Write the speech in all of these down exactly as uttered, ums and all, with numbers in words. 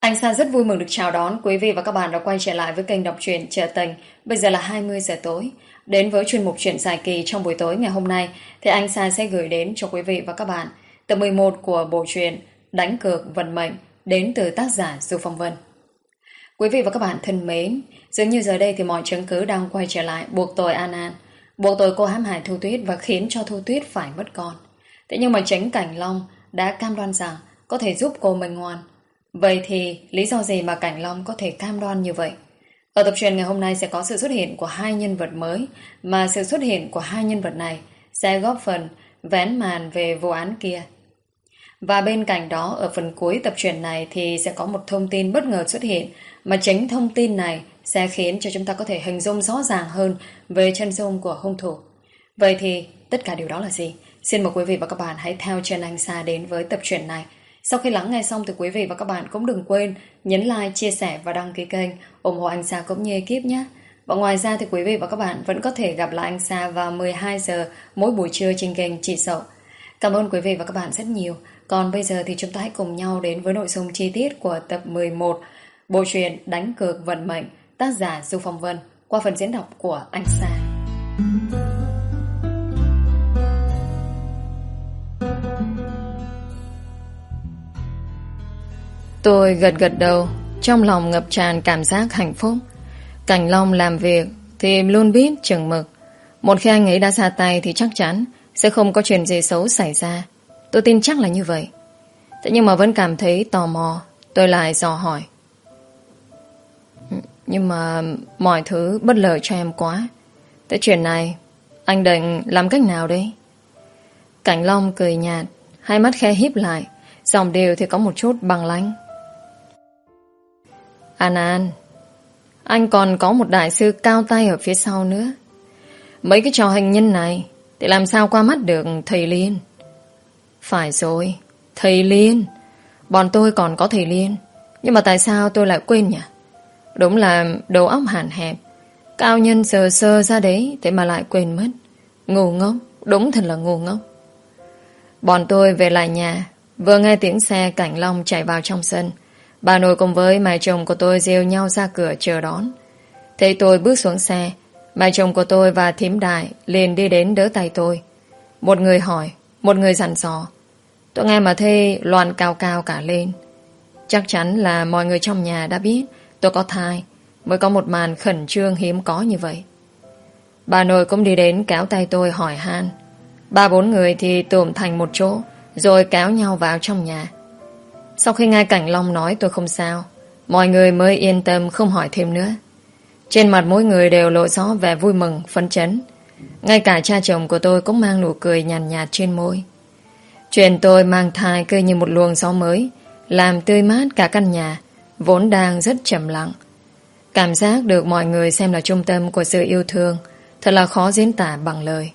Anh Sa rất vui mừng được chào đón quý vị và các bạn đã quay trở lại với kênh đọc truyện Chợ Tình. Bây giờ là hai mươi giờ tối. Đến với chuyên mục truyện dài kỳ trong buổi tối ngày hôm nay thì anh Sa sẽ gửi đến cho quý vị và các bạn tập mười một của bộ truyện Đánh Cược Vận Mệnh đến từ tác giả Du Phong Vân. Quý vị và các bạn thân mến, dường như giờ đây thì mọi chứng cứ đang quay trở lại buộc tội An An, buộc tội cô hãm hại Thu Tuyết và khiến cho Thu Tuyết phải mất con. Thế nhưng mà chính Cảnh Long đã cam đoan rằng có thể giúp cô mình ngoan. Vậy thì lý do gì mà Cảnh Long có thể cam đoan như vậy? Ở tập truyện ngày hôm nay sẽ có sự xuất hiện của hai nhân vật mới, mà sự xuất hiện của hai nhân vật này sẽ góp phần vén màn về vụ án kia. Và bên cạnh đó, ở phần cuối tập truyện này thì sẽ có một thông tin bất ngờ xuất hiện, mà chính thông tin này sẽ khiến cho chúng ta có thể hình dung rõ ràng hơn về chân dung của hung thủ. Vậy thì tất cả điều đó là gì? Xin mời quý vị và các bạn hãy theo chân anh Sa đến với tập truyện này. Sau khi lắng nghe xong thì quý vị và các bạn cũng đừng quên nhấn like, chia sẻ và đăng ký kênh ủng hộ anh Sa cũng như ekip nhé. Và ngoài ra thì quý vị và các bạn vẫn có thể gặp lại anh Sa vào mười hai giờ mỗi buổi trưa trên kênh Chị Sậu. Cảm ơn quý vị và các bạn rất nhiều. Còn bây giờ thì chúng ta hãy cùng nhau đến với nội dung chi tiết của tập mười một bộ truyện Đánh Cược Vận Mệnh, tác giả Du Phong Vân, qua phần diễn đọc của anh Sa. Tôi gật gật đầu, trong lòng ngập tràn cảm giác hạnh phúc. Cảnh Long làm việc thì luôn biết chừng mực. Một khi anh ấy đã ra tay thì chắc chắn sẽ không có chuyện gì xấu xảy ra. Tôi tin chắc là như vậy. Thế nhưng mà vẫn cảm thấy tò mò. Tôi lại dò hỏi. Nhưng mà mọi thứ bất lợi cho em quá. Thế chuyện này anh định làm cách nào đấy? Cảnh Long cười nhạt, hai mắt khẽ híp lại, giọng đều thì có một chút băng lãnh. An An, anh còn có một đại sư cao tay ở phía sau nữa. Mấy cái trò hình nhân này thì làm sao qua mắt được thầy Liên? Phải rồi, thầy Liên. Bọn tôi còn có thầy Liên. Nhưng mà tại sao tôi lại quên nhỉ? Đúng là đầu óc hạn hẹp. Cao nhân sờ sơ ra đấy, thế mà lại quên mất. Ngu ngốc, đúng thật là ngu ngốc. Bọn tôi về lại nhà, vừa nghe tiếng xe Cảnh Long chạy vào trong sân. Bà nội cùng với mẹ chồng của tôi rêu nhau ra cửa chờ đón. Thấy tôi bước xuống xe, mẹ chồng của tôi và thím Đại liền đi đến đỡ tay tôi. Một người hỏi, một người dặn dò. Tôi nghe mà thấy loạn cao cao cả lên. Chắc chắn là mọi người trong nhà đã biết tôi có thai, mới có một màn khẩn trương hiếm có như vậy. Bà nội cũng đi đến kéo tay tôi hỏi han. Ba bốn người thì tụm thành một chỗ, rồi kéo nhau vào trong nhà. Sau khi nghe Cảnh Long nói tôi không sao, mọi người mới yên tâm không hỏi thêm nữa. Trên mặt mỗi người đều lộ rõ vẻ vui mừng, phấn chấn. Ngay cả cha chồng của tôi cũng mang nụ cười nhàn nhạt, nhạt trên môi. Chuyện tôi mang thai cứ như một luồng gió mới, làm tươi mát cả căn nhà, vốn đang rất trầm lặng. Cảm giác được mọi người xem là trung tâm của sự yêu thương, thật là khó diễn tả bằng lời.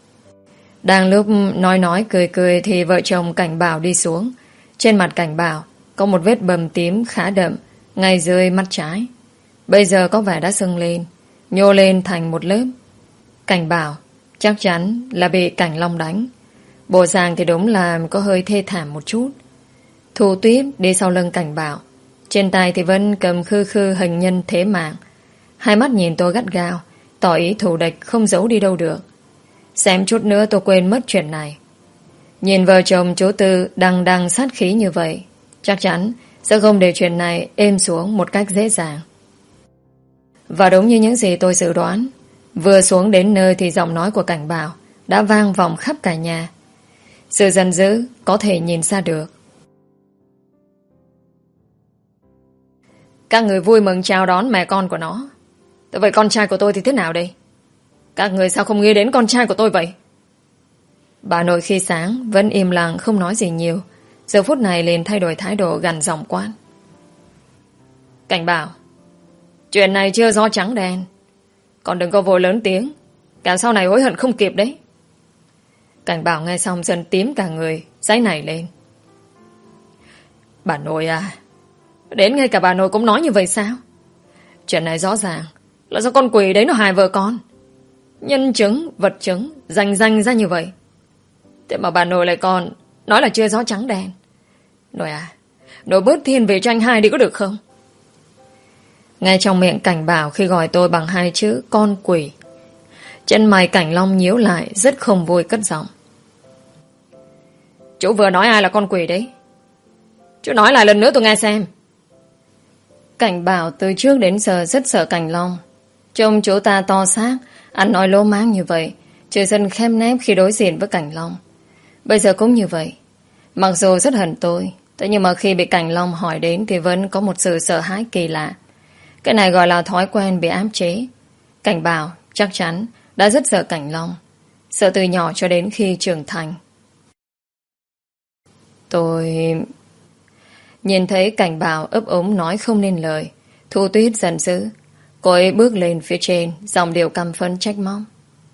Đang lúc nói nói cười cười thì vợ chồng Cảnh Bảo đi xuống. Trên mặt Cảnh Bảo có một vết bầm tím khá đậm ngay dưới mắt trái. Bây giờ có vẻ đã sưng lên, nhô lên thành một lớp. Cảnh Bảo chắc chắn là bị Cảnh Long đánh. Bộ dạng thì đúng là có hơi thê thảm một chút. Thu Tuyết đi sau lưng Cảnh Bảo, trên tay thì vẫn cầm khư khư hình nhân thế mạng. Hai mắt nhìn tôi gắt gao, tỏ ý thù địch không giấu đi đâu được. Xem chút nữa tôi quên mất chuyện này. Nhìn vợ chồng chú Tư đằng đằng sát khí như vậy, chắc chắn sẽ không để chuyện này êm xuống một cách dễ dàng. Và đúng như những gì tôi dự đoán, vừa xuống đến nơi thì giọng nói của Cảnh Bảo đã vang vọng khắp cả nhà. Sự giận dữ có thể nhìn ra được. Các người vui mừng chào đón mẹ con của nó. Vậy con trai của tôi thì thế nào đây? Các người sao không nghĩ đến con trai của tôi vậy? Bà nội khi sáng vẫn im lặng không nói gì nhiều, giờ phút này liền thay đổi thái độ gằn giọng quát. Cảnh Bảo, chuyện này chưa rõ trắng đen, còn đừng có vội lớn tiếng, cả sau này hối hận không kịp đấy. Cảnh Bảo nghe xong dần tím cả người, giấy nảy lên. Bà nội à, đến ngay cả bà nội cũng nói như vậy sao? Chuyện này rõ ràng là do con quỷ đấy nó hại vợ con. Nhân chứng, vật chứng rành rành ra như vậy. Thế mà bà nội lại còn nói là chưa rõ trắng đen. Nội à, Đổi bớt thiên về cho anh hai đi có được không? Nghe trong miệng Cảnh Bảo khi gọi tôi bằng hai chữ con quỷ, chân mày Cảnh Long nhíu lại, rất không vui cất giọng. Chú vừa nói ai là con quỷ đấy? Chú nói lại lần nữa tôi nghe xem. Cảnh Bảo từ trước đến giờ rất sợ Cảnh Long. Trông chú ta to xác, ăn nói lố máng như vậy, trời dần khép nép khi đối diện với Cảnh Long. Bây giờ cũng như vậy. Mặc dù rất hận tôi, thế nhưng mà khi bị Cảnh Long hỏi đến thì vẫn có một sự sợ hãi kỳ lạ. Cái này gọi là thói quen bị áp chế. Cảnh Bảo chắc chắn đã rất sợ Cảnh Long, sợ từ nhỏ cho đến khi trưởng thành. Tôi... Nhìn thấy Cảnh Bảo ấp úng nói không nên lời, Thu Tuyết giận dữ. Cô ấy bước lên phía trên, giọng điệu căm phẫn trách móc.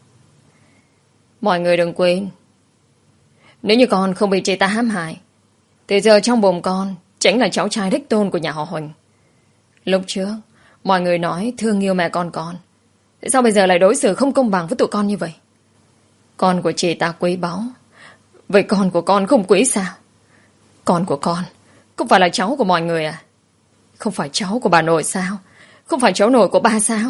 Mọi người đừng quên, nếu như con không bị chị ta hãm hại, từ giờ trong bụng con chính là cháu trai đích tôn của nhà họ Huỳnh. Lúc trước mọi người nói thương yêu mẹ con con, tại sao bây giờ lại đối xử không công bằng với tụi con như vậy? Con của chị ta quý báu, vậy con của con không quý sao? Con của con không phải là cháu của mọi người à? Không phải cháu của bà nội sao? Không phải cháu nội của ba sao?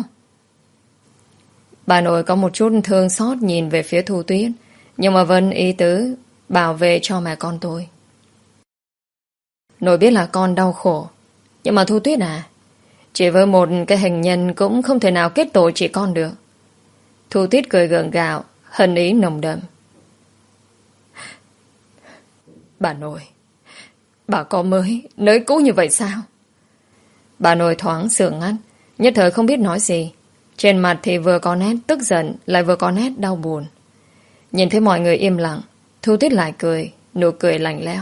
Bà nội có một chút thương xót nhìn về phía Thu Tuyết, nhưng mà vẫn ý tứ bảo vệ cho mẹ con tôi. Nội biết là con đau khổ, nhưng mà Thu Tuyết à, chỉ với một cái hình nhân cũng không thể nào kết tội chị con được. Thu Tuyết cười gượng gạo, hận ý nồng đậm. Bà nội, bà có mới nới cũ như vậy sao? Bà nội thoáng sượng ngắt, nhất thời không biết nói gì. Trên mặt thì vừa có nét tức giận, lại vừa có nét đau buồn. Nhìn thấy mọi người im lặng, Thu Tuyết lại cười, nụ cười lạnh lẽo.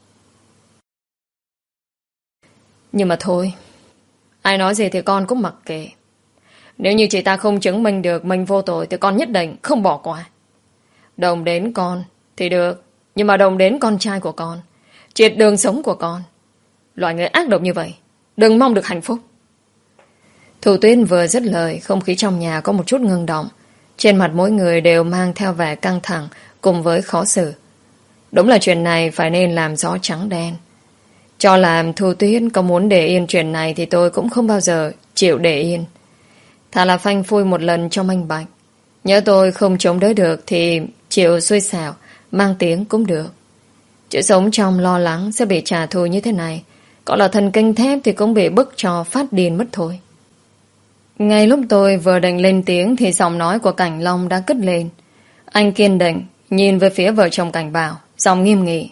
Nhưng mà thôi, ai nói gì thì con cũng mặc kệ. Nếu như chị ta không chứng minh được mình vô tội thì con nhất định không bỏ qua. Đồng đến con thì được, nhưng mà đồng đến con trai của con, triệt đường sống của con. Loại người ác độc như vậy đừng mong được hạnh phúc. Thu Tuyết vừa dứt lời, không khí trong nhà có một chút ngưng động. Trên mặt mỗi người đều mang theo vẻ căng thẳng cùng với khó xử. Đúng là chuyện này phải nên làm rõ trắng đen. Cho làm Thu Tuyết có muốn để yên chuyện này thì tôi cũng không bao giờ chịu để yên. Thà là phanh phui một lần cho minh bạch. Nhớ tôi không chống đỡ được thì chịu xui xẻo, mang tiếng cũng được. Chữ sống trong lo lắng sẽ bị trả thù như thế này, có là thần kinh thép thì cũng bị bức cho phát điên mất thôi. Ngay lúc tôi vừa định lên tiếng thì giọng nói của Cảnh Long đã cất lên. Anh kiên định nhìn về phía vợ chồng Cảnh Bảo, giọng nghiêm nghị.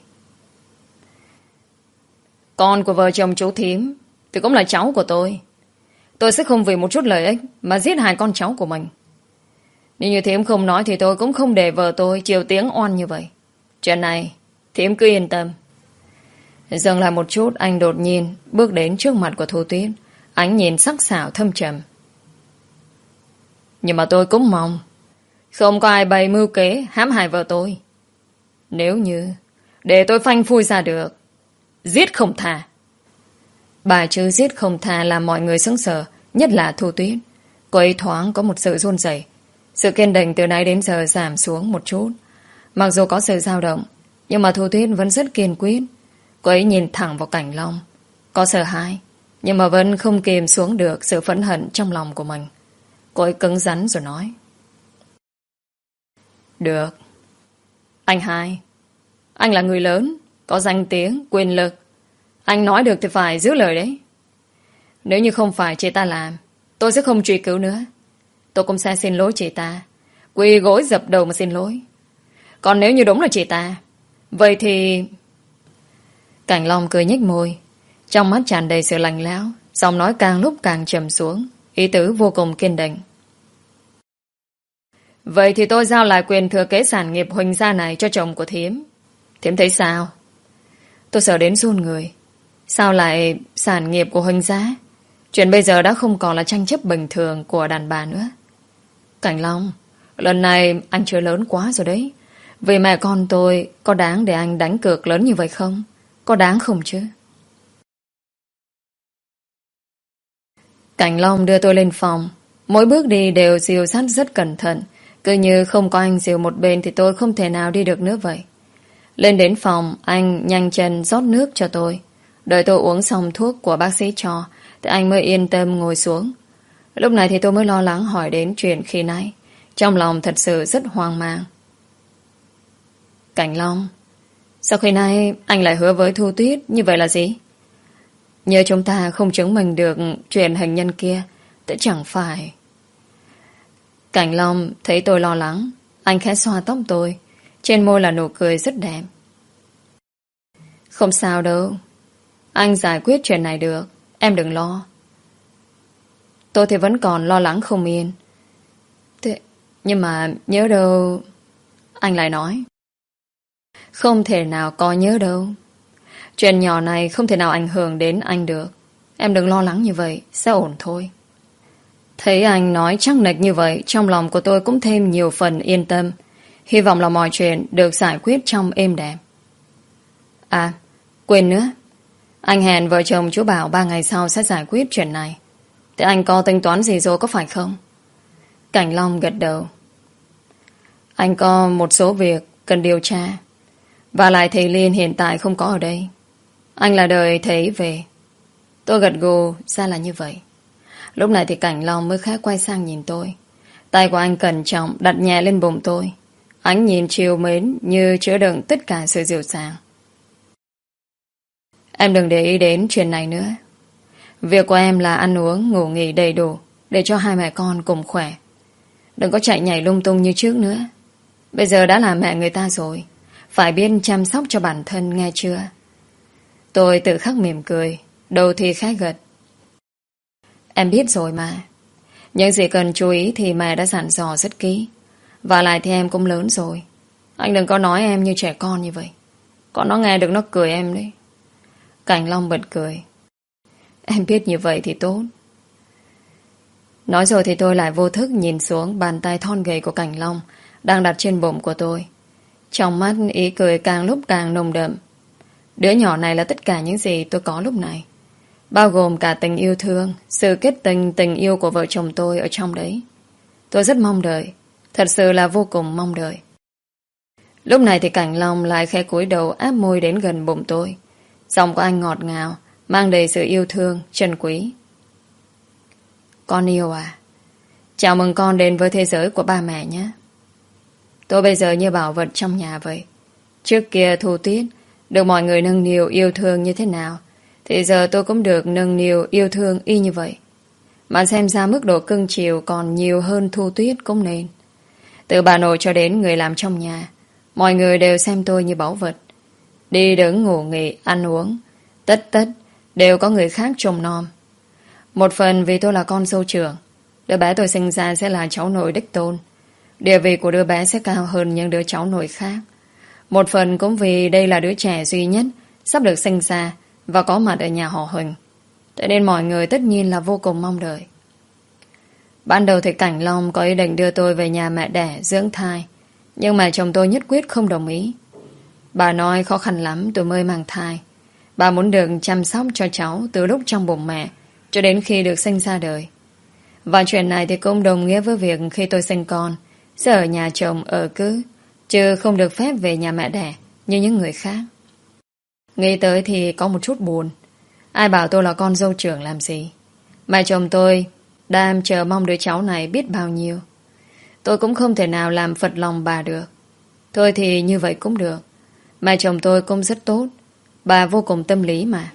Con của vợ chồng chú Thím thì cũng là cháu của tôi. Tôi sẽ không vì một chút lợi ích mà giết hai con cháu của mình. Nếu như Thím không nói thì tôi cũng không để vợ tôi chịu tiếng oan như vậy. Chuyện này Thím cứ yên tâm. Dừng lại một chút, anh đột nhiên bước đến trước mặt của Thu Tuyết. Ánh nhìn sắc sảo thâm trầm. Nhưng mà tôi cũng mong không có ai bày mưu kế hãm hại vợ tôi. Nếu như để tôi phanh phui ra được, giết không tha. Bà chữ giết không tha làm mọi người sững sờ, nhất là Thu Tuyết. Cô ấy thoáng có một sự run rẩy. Sự kiên định từ nãy đến giờ giảm xuống một chút. Mặc dù có sự dao động, nhưng mà Thu Tuyết vẫn rất kiên quyết. Cô ấy nhìn thẳng vào Cảnh Long, có sợ hãi, nhưng mà vẫn không kìm xuống được sự phẫn hận trong lòng của mình. Cô ấy cứng rắn rồi nói. Được. Anh hai, anh là người lớn, có danh tiếng, quyền lực. Anh nói được thì phải giữ lời đấy. Nếu như không phải chị ta làm, tôi sẽ không truy cứu nữa. Tôi cũng sẽ xin lỗi chị ta, quỳ gối dập đầu mà xin lỗi. Còn nếu như đúng là chị ta, vậy thì... Cảnh Long cười nhếch môi, trong mắt tràn đầy sự lạnh lẽo, giọng nói càng lúc càng trầm xuống, ý tứ vô cùng kiên định. Vậy thì tôi giao lại quyền thừa kế sản nghiệp Huỳnh gia này cho chồng của Thím. Thím thấy sao? Tôi sợ đến run người. Sao lại sản nghiệp của Huỳnh gia? Chuyện bây giờ đã không còn là tranh chấp bình thường của đàn bà nữa. Cảnh Long, lần này anh chơi lớn quá rồi đấy. Vì mẹ con tôi có đáng để anh đánh cược lớn như vậy không? Có đáng không chứ? Cảnh Long đưa tôi lên phòng. Mỗi bước đi đều dìu dắt rất cẩn thận. Cứ như không có anh dìu một bên thì tôi không thể nào đi được nữa vậy. Lên đến phòng, anh nhanh chân rót nước cho tôi. Đợi tôi uống xong thuốc của bác sĩ cho thì anh mới yên tâm ngồi xuống. Lúc này thì tôi mới lo lắng hỏi đến chuyện khi nãy. Trong lòng thật sự rất hoang mang. Cảnh Long, sao khi nay anh lại hứa với Thu Tuyết như vậy là gì? Nhớ chúng ta không chứng minh được chuyện hình nhân kia thì chẳng phải. Cảnh Long thấy tôi lo lắng, anh khẽ xoa tóc tôi. Trên môi là nụ cười rất đẹp. Không sao đâu, anh giải quyết chuyện này được, em đừng lo. Tôi thì vẫn còn lo lắng không yên. Thế, nhưng mà nhớ đâu. Anh lại nói. Không thể nào có nhớ đâu. Chuyện nhỏ này không thể nào ảnh hưởng đến anh được. Em đừng lo lắng như vậy, sẽ ổn thôi. Thấy anh nói chắc nịch như vậy, trong lòng của tôi cũng thêm nhiều phần yên tâm. Hy vọng là mọi chuyện được giải quyết trong êm đẹp. À, quên nữa. Anh hẹn vợ chồng chú Bảo ba ngày sau sẽ giải quyết chuyện này. Thế anh có tính toán gì rồi có phải không? Cảnh Long gật đầu. Anh có một số việc cần điều tra. Và lại thầy Liên hiện tại không có ở đây. Anh là đợi thầy về. Tôi gật gù ra là như vậy. Lúc này thì Cảnh Long mới khẽ quay sang nhìn tôi. Tay của anh cẩn trọng đặt nhẹ lên bụng tôi. Ánh nhìn chiều mến như chứa đựng tất cả sự dịu dàng. Em đừng để ý đến chuyện này nữa. Việc của em là ăn uống, ngủ nghỉ đầy đủ để cho hai mẹ con cùng khỏe. Đừng có chạy nhảy lung tung như trước nữa. Bây giờ đã là mẹ người ta rồi, phải biết chăm sóc cho bản thân, nghe chưa? Tôi tự khắc mỉm cười, đầu thì khẽ gật. Em biết rồi mà. Những gì cần chú ý thì mẹ đã dặn dò rất kỹ. Và lại thì em cũng lớn rồi. Anh đừng có nói em như trẻ con như vậy. Còn nó nghe được nó cười em đấy. Cảnh Long bật cười. Em biết như vậy thì tốt. Nói rồi thì tôi lại vô thức nhìn xuống bàn tay thon gầy của Cảnh Long đang đặt trên bụng của tôi. Trong mắt ý cười càng lúc càng nồng đậm. Đứa nhỏ này là tất cả những gì tôi có lúc này, bao gồm cả tình yêu thương, sự kết tình tình yêu của vợ chồng tôi ở trong đấy. Tôi rất mong đợi, thật sự là vô cùng mong đợi. Lúc này thì Cảnh Long lại khẽ cúi đầu áp môi đến gần bụng tôi. Giọng của anh ngọt ngào, mang đầy sự yêu thương, trân quý. Con yêu à, chào mừng con đến với thế giới của ba mẹ nhé. Tôi bây giờ như bảo vật trong nhà vậy. Trước kia Thu Tuyết được mọi người nâng niu yêu thương như thế nào, thì giờ tôi cũng được nâng niu yêu thương y như vậy. Mà xem ra mức độ cưng chiều còn nhiều hơn Thu Tuyết cũng nên. Từ bà nội cho đến người làm trong nhà, mọi người đều xem tôi như báu vật. Đi đứng ngủ nghỉ, ăn uống, tất tất đều có người khác trông nom. Một phần vì tôi là con dâu trưởng, đứa bé tôi sinh ra sẽ là cháu nội đích tôn. Địa vị của đứa bé sẽ cao hơn những đứa cháu nội khác. Một phần cũng vì đây là đứa trẻ duy nhất sắp được sinh ra và có mặt ở nhà họ Huỳnh. Thế nên mọi người tất nhiên là vô cùng mong đợi. Ban đầu thì Cảnh Long có ý định đưa tôi về nhà mẹ đẻ dưỡng thai, nhưng mà chồng tôi nhất quyết không đồng ý. Bà nói khó khăn lắm tôi mới mang thai. Bà muốn được chăm sóc cho cháu từ lúc trong bụng mẹ cho đến khi được sinh ra đời. Và chuyện này thì cũng đồng nghĩa với việc khi tôi sinh con sẽ ở nhà chồng ở cứ, chứ không được phép về nhà mẹ đẻ như những người khác. Nghĩ tới thì có một chút buồn. Ai bảo tôi là con dâu trưởng làm gì. Mẹ chồng tôi đang chờ mong đứa cháu này biết bao nhiêu. Tôi cũng không thể nào làm phật lòng bà được. Thôi thì như vậy cũng được. Mẹ chồng tôi cũng rất tốt. Bà vô cùng tâm lý mà.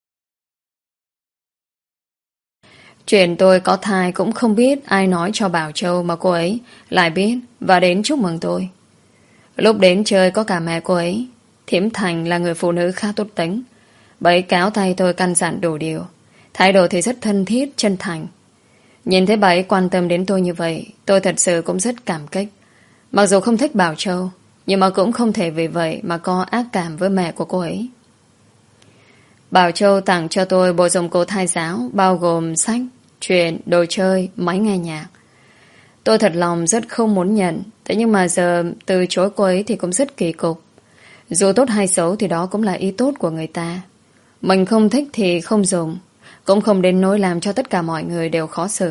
Chuyện tôi có thai cũng không biết ai nói cho Bảo Châu mà cô ấy lại biết và đến chúc mừng tôi. Lúc đến chơi có cả mẹ cô ấy. Thiểm Thành là người phụ nữ khá tốt tính. Bà ấy kéo tay tôi căn dặn đủ điều. Thái độ thì rất thân thiết, chân thành. Nhìn thấy bà ấy quan tâm đến tôi như vậy, tôi thật sự cũng rất cảm kích. Mặc dù không thích Bảo Châu, nhưng mà cũng không thể vì vậy mà có ác cảm với mẹ của cô ấy. Bảo Châu tặng cho tôi bộ dụng cụ thai giáo bao gồm sách, truyện, đồ chơi, máy nghe nhạc. Tôi thật lòng rất không muốn nhận. Thế nhưng mà giờ từ chối cô ấy thì cũng rất kỳ cục. Dù tốt hay xấu thì đó cũng là ý tốt của người ta. Mình không thích thì không dùng, cũng không đến nỗi làm cho tất cả mọi người đều khó xử.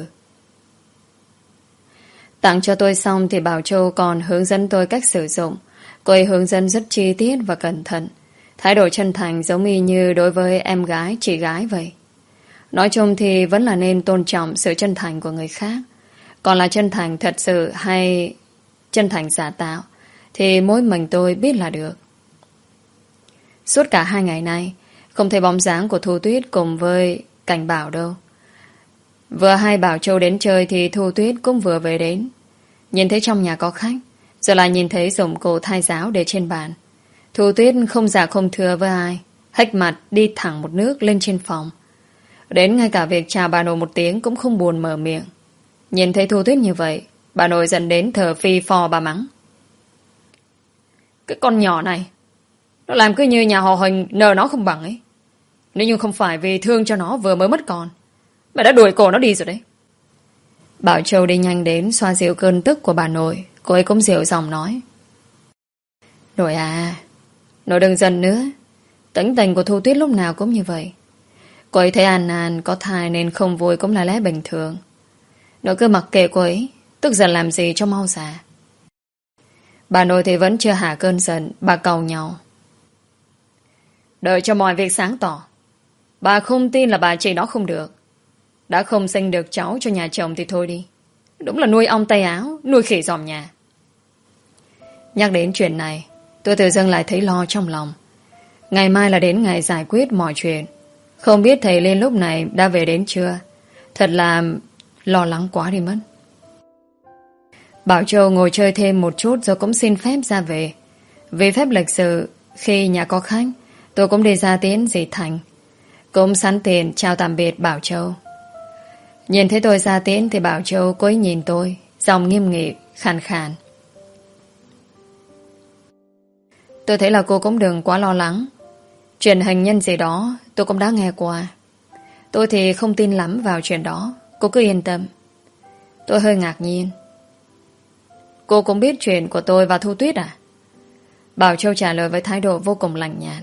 Tặng cho tôi xong thì Bảo Châu còn hướng dẫn tôi cách sử dụng. Cô ấy hướng dẫn rất chi tiết và cẩn thận. Thái độ chân thành giống y như đối với em gái, chị gái vậy. Nói chung thì vẫn là nên tôn trọng sự chân thành của người khác. Còn là chân thành thật sự hay chân thành giả tạo thì mỗi mình tôi biết là được. Suốt cả hai ngày nay không thấy bóng dáng của Thu Tuyết cùng với Cảnh Bảo đâu. Vừa hai Bảo Châu đến chơi thì Thu Tuyết cũng vừa về đến. Nhìn thấy trong nhà có khách, rồi lại nhìn thấy dụng cụ thai giáo để trên bàn. Thu Tuyết không giả không thừa với ai, hách mặt đi thẳng một nước lên trên phòng. Đến ngay cả việc chào bà nội một tiếng cũng không buồn mở miệng. Nhìn thấy Thu Tuyết như vậy, bà nội dẫn đến thở phi phò bà mắng. Cái con nhỏ này, nó làm cứ như nhà họ Huỳnh nợ nó không bằng ấy. Nếu như không phải vì thương cho nó vừa mới mất con, mẹ đã đuổi cổ nó đi rồi đấy. Bảo Châu đi nhanh đến xoa dịu cơn tức của bà nội. Cô ấy cũng dịu giọng nói. Nội à, nội đừng giận nữa. Tính tình của Thu Tuyết lúc nào cũng như vậy. Cô ấy thấy An An có thai nên không vui cũng là lẽ bình thường. Nội cứ mặc kệ cô ấy, tức giận làm gì cho mau già. Bà nội thì vẫn chưa hạ cơn giận. Bà cầu nhau. Đợi cho mọi việc sáng tỏ. Bà không tin là bà chị nó không được. Đã không sinh được cháu cho nhà chồng thì thôi đi. Đúng là nuôi ong tay áo, nuôi khỉ dòm nhà. Nhắc đến chuyện này, tôi tự dưng lại thấy lo trong lòng. Ngày mai là đến ngày giải quyết mọi chuyện. Không biết thầy Liên lúc này đã về đến chưa. Thật là lo lắng quá đi mất. Bảo Châu ngồi chơi thêm một chút rồi cũng xin phép ra về. Vì phép lịch sự, khi nhà có khách, tôi cũng đi ra tiễn dì Thành. Cũng sẵn tiền chào tạm biệt Bảo Châu. Nhìn thấy tôi ra tiễn thì Bảo Châu cô ấy nhìn tôi, giọng nghiêm nghị, khàn khàn. Tôi thấy là cô cũng đừng quá lo lắng. Chuyện hình nhân gì đó tôi cũng đã nghe qua. Tôi thì không tin lắm vào chuyện đó. Cô cứ yên tâm. Tôi hơi ngạc nhiên. Cô cũng biết chuyện của tôi và Thu Tuyết à? Bảo Châu trả lời với thái độ vô cùng lạnh nhạt.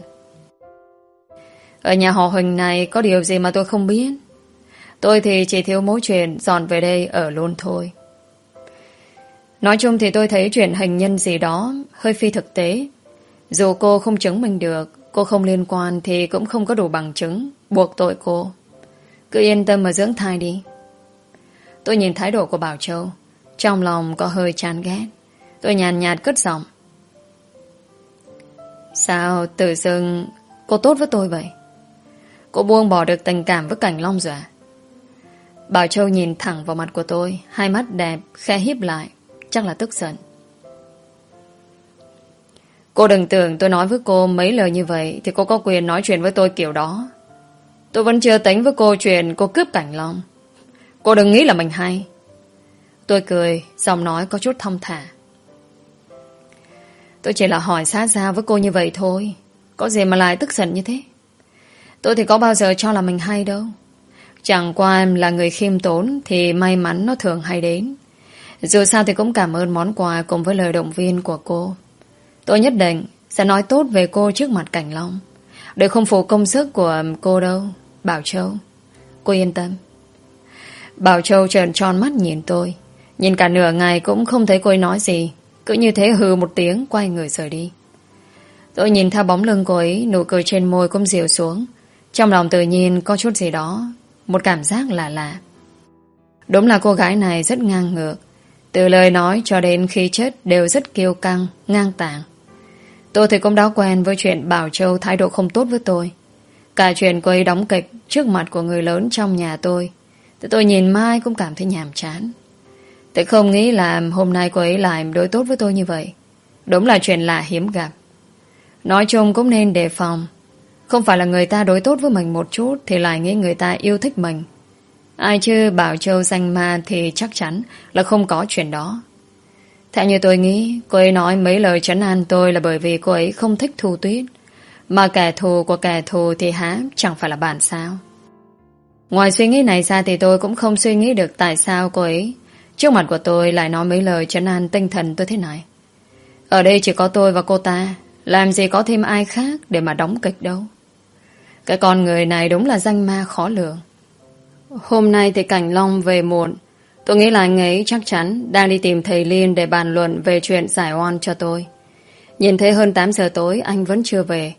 Ở nhà họ Huỳnh này có điều gì mà tôi không biết. Tôi thì chỉ thiếu mối chuyện dọn về đây ở luôn thôi. Nói chung thì tôi thấy chuyện hình nhân gì đó hơi phi thực tế. Dù cô không chứng minh được, cô không liên quan thì cũng không có đủ bằng chứng buộc tội cô. Cứ yên tâm mà dưỡng thai đi. Tôi nhìn thái độ của Bảo Châu, trong lòng có hơi chán ghét. Tôi nhàn nhạt cất giọng. Sao tự dưng cô tốt với tôi vậy? Cô buông bỏ được tình cảm với Cảnh Long rồi à? Bảo Châu nhìn thẳng vào mặt của tôi, hai mắt đẹp khẽ híp lại, chắc là tức giận. Cô đừng tưởng tôi nói với cô mấy lời như vậy thì cô có quyền nói chuyện với tôi kiểu đó. Tôi vẫn chưa tính với cô chuyện cô cướp Cảnh Long. Cô đừng nghĩ là mình hay. Tôi cười, giọng nói có chút thong thả. Tôi chỉ là hỏi sát ra với cô như vậy thôi. Có gì mà lại tức giận như thế? Tôi thì có bao giờ cho là mình hay đâu. Chẳng qua em là người khiêm tốn thì may mắn nó thường hay đến. Dù sao thì cũng cảm ơn món quà cùng với lời động viên của cô. Tôi nhất định sẽ nói tốt về cô trước mặt Cảnh Long, để không phụ công sức của cô đâu, Bảo Châu. Cô yên tâm. Bảo Châu trợn tròn mắt nhìn tôi. Nhìn cả nửa ngày cũng không thấy cô ấy nói gì. Cứ như thế hừ một tiếng quay người rời đi. Tôi nhìn theo bóng lưng cô ấy, nụ cười trên môi cũng dịu xuống. Trong lòng tự nhiên có chút gì đó, một cảm giác lạ lạ. Đúng là cô gái này rất ngang ngược. Từ lời nói cho đến khí chất đều rất kiêu căng, ngang tàng. Tôi thì cũng đã quen với chuyện Bảo Châu thái độ không tốt với tôi. Cả chuyện cô ấy đóng kịch trước mặt của người lớn trong nhà tôi thì tôi nhìn mãi cũng cảm thấy nhàm chán. Tôi không nghĩ là hôm nay cô ấy lại đối tốt với tôi như vậy. Đúng là chuyện lạ hiếm gặp. Nói chung cũng nên đề phòng. Không phải là người ta đối tốt với mình một chút thì lại nghĩ người ta yêu thích mình. Ai chứ Bảo Châu danh ma thì chắc chắn là không có chuyện đó. Theo như tôi nghĩ, cô ấy nói mấy lời trấn an tôi là bởi vì cô ấy không thích Thu Tuyết. Mà kẻ thù của kẻ thù thì há chẳng phải là bạn sao. Ngoài suy nghĩ này ra thì tôi cũng không suy nghĩ được tại sao cô ấy trước mặt của tôi lại nói mấy lời trấn an tinh thần tôi thế này. Ở đây chỉ có tôi và cô ta, làm gì có thêm ai khác để mà đóng kịch đâu. Cái con người này đúng là danh ma khó lường. Hôm nay thì Cảnh Long về muộn. Tôi nghĩ là anh ấy chắc chắn đang đi tìm thầy Liên để bàn luận về chuyện giải oan cho tôi. Nhìn thấy hơn tám giờ tối anh vẫn chưa về.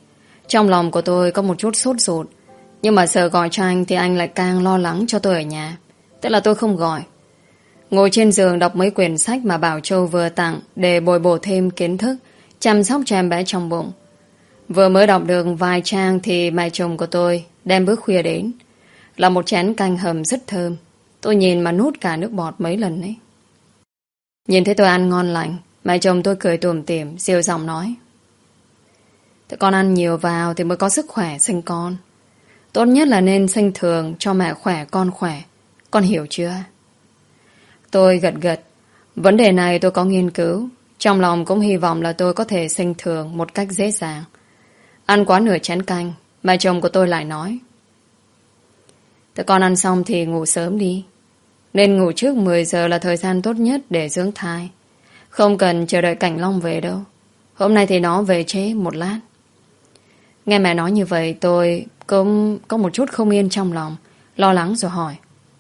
Trong lòng của tôi có một chút sốt ruột. Nhưng mà sợ gọi cho anh thì anh lại càng lo lắng cho tôi ở nhà. Thế là tôi không gọi. Ngồi trên giường đọc mấy quyển sách mà Bảo Châu vừa tặng để bồi bổ thêm kiến thức chăm sóc cho em bé trong bụng. Vừa mới đọc được vài trang thì mẹ chồng của tôi đem bữa khuya đến. Là một chén canh hầm rất thơm. Tôi nhìn mà nuốt cả nước bọt mấy lần ấy. Nhìn thấy tôi ăn ngon lành, mẹ chồng tôi cười tủm tỉm, dịu giọng nói: "Thế con ăn nhiều vào thì mới có sức khỏe sinh con. Tốt nhất là nên sinh thường cho mẹ khỏe con khỏe. Con hiểu chưa?" Tôi gật gật. Vấn đề này tôi có nghiên cứu. Trong lòng cũng hy vọng là tôi có thể sinh thường một cách dễ dàng. Ăn quá nửa chén canh, mẹ chồng của tôi lại nói: "Thế con ăn xong thì ngủ sớm đi. Nên ngủ trước mười giờ là thời gian tốt nhất để dưỡng thai. Không cần chờ đợi Cảnh Long về đâu. Hôm nay thì nó về trễ một lát." Nghe mẹ nói như vậy tôi cũng có một chút không yên trong lòng. Lo lắng rồi hỏi: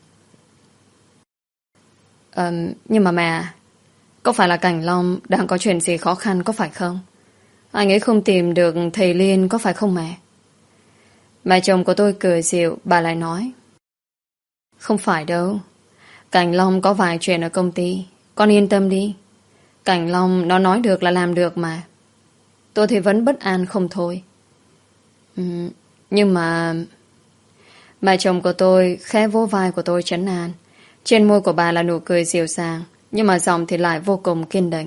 Ờ, nhưng mà mẹ, có phải là Cảnh Long đang có chuyện gì khó khăn có phải không? Anh ấy không tìm được thầy Liên có phải không mẹ? Mẹ chồng của tôi cười dịu, bà lại nói: "Không phải đâu. Cảnh Long có vài chuyện ở công ty. Con yên tâm đi. Cảnh Long nó nói được là làm được mà." Tôi thì vẫn bất an không thôi. Ừ, nhưng mà... Mẹ chồng của tôi khẽ vỗ vai của tôi trấn an. Trên môi của bà là nụ cười dịu dàng, nhưng mà giọng thì lại vô cùng kiên định.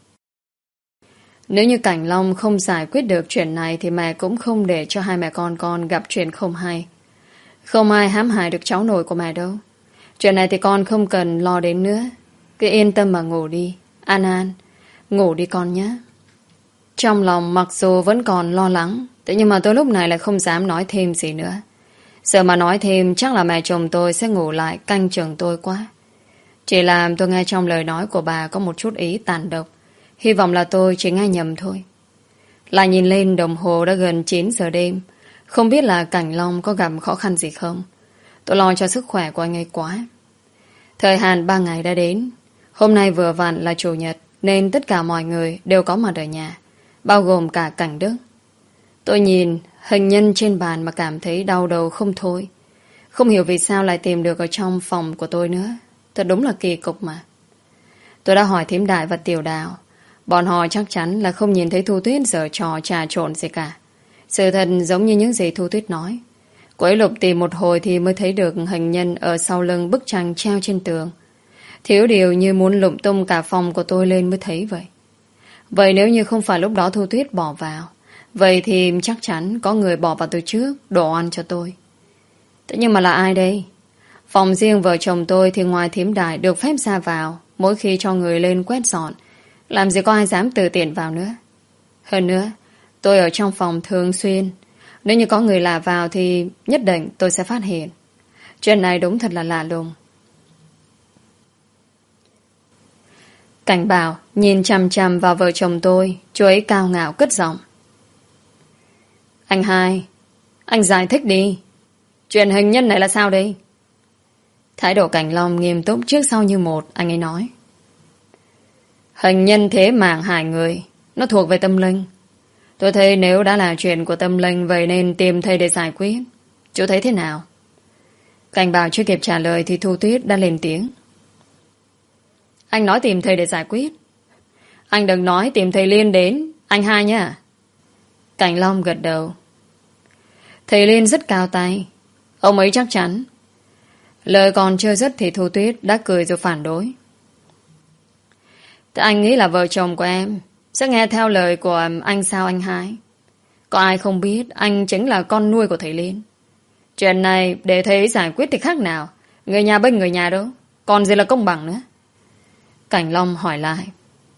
Nếu như Cảnh Long không giải quyết được chuyện này thì mẹ cũng không để cho hai mẹ con con gặp chuyện không hay. Không ai hãm hại được cháu nội của mẹ đâu. Chuyện này thì con không cần lo đến nữa. Cứ yên tâm mà ngủ đi. An An, ngủ đi con nhé. Trong lòng mặc dù vẫn còn lo lắng, thế nhưng mà tôi lúc này lại không dám nói thêm gì nữa. Sợ mà nói thêm chắc là mẹ chồng tôi sẽ ngủ lại canh chừng tôi quá. Chỉ là tôi nghe trong lời nói của bà có một chút ý tàn độc. Hy vọng là tôi chỉ nghe nhầm thôi. Lại nhìn lên đồng hồ đã gần chín giờ đêm. Không biết là Cảnh Long có gặp khó khăn gì không. Tôi lo cho sức khỏe của anh ấy quá. Thời hạn ba ngày đã đến. Hôm nay vừa vặn là chủ nhật, nên tất cả mọi người đều có mặt ở nhà, bao gồm cả Cảnh Đức. Tôi nhìn hình nhân trên bàn mà cảm thấy đau đầu không thôi. Không hiểu vì sao lại tìm được ở trong phòng của tôi nữa. Thật đúng là kỳ cục mà. Tôi đã hỏi Thím Đại và Tiểu Đào. Bọn họ chắc chắn là không nhìn thấy Thu Tuyết giở trò trà trộn gì cả. Sự thật giống như những gì Thu Tuyết nói. Cô ấy lục tìm một hồi thì mới thấy được hình nhân ở sau lưng bức tranh treo trên tường. Thiếu điều như muốn lụm tung cả phòng của tôi lên mới thấy vậy. Vậy nếu như không phải lúc đó Thu Tuyết bỏ vào, vậy thì chắc chắn có người bỏ vào từ trước đồ ăn cho tôi. Thế nhưng mà là ai đây? Phòng riêng vợ chồng tôi thì ngoài Thím Đại được phép ra vào mỗi khi cho người lên quét dọn. Làm gì có ai dám tự tiện vào nữa. Hơn nữa, tôi ở trong phòng thường xuyên. Nếu như có người lạ vào thì nhất định tôi sẽ phát hiện. Chuyện này đúng thật là lạ lùng. Cảnh Bảo nhìn chằm chằm vào vợ chồng tôi, chú ấy cao ngạo cất giọng: "Anh hai, anh giải thích đi. Chuyện hình nhân này là sao đây?" Thái độ Cảnh Long nghiêm túc trước sau như một. Anh ấy nói: "Hình nhân thế mạng hại người, nó thuộc về tâm linh. Tôi thấy nếu đã là chuyện của tâm linh, vậy nên tìm thầy để giải quyết. Chú thấy thế nào?" Cảnh Bảo chưa kịp trả lời thì Thu Tuyết đã lên tiếng: "Anh nói tìm thầy để giải quyết. Anh đừng nói tìm thầy Liên đến, anh hai nhá." Cảnh Long gật đầu: "Thầy Liên rất cao tay. Ông ấy chắc chắn." Lời còn chưa dứt thì Thu Tuyết đã cười rồi phản đối: "Thế anh nghĩ là vợ chồng của em sẽ nghe theo lời của anh sao anh hai? Có ai không biết anh chính là con nuôi của thầy Liên. Chuyện này để thầy giải quyết thì khác nào người nhà bênh người nhà đâu. Còn gì là công bằng nữa." Cảnh Long hỏi lại: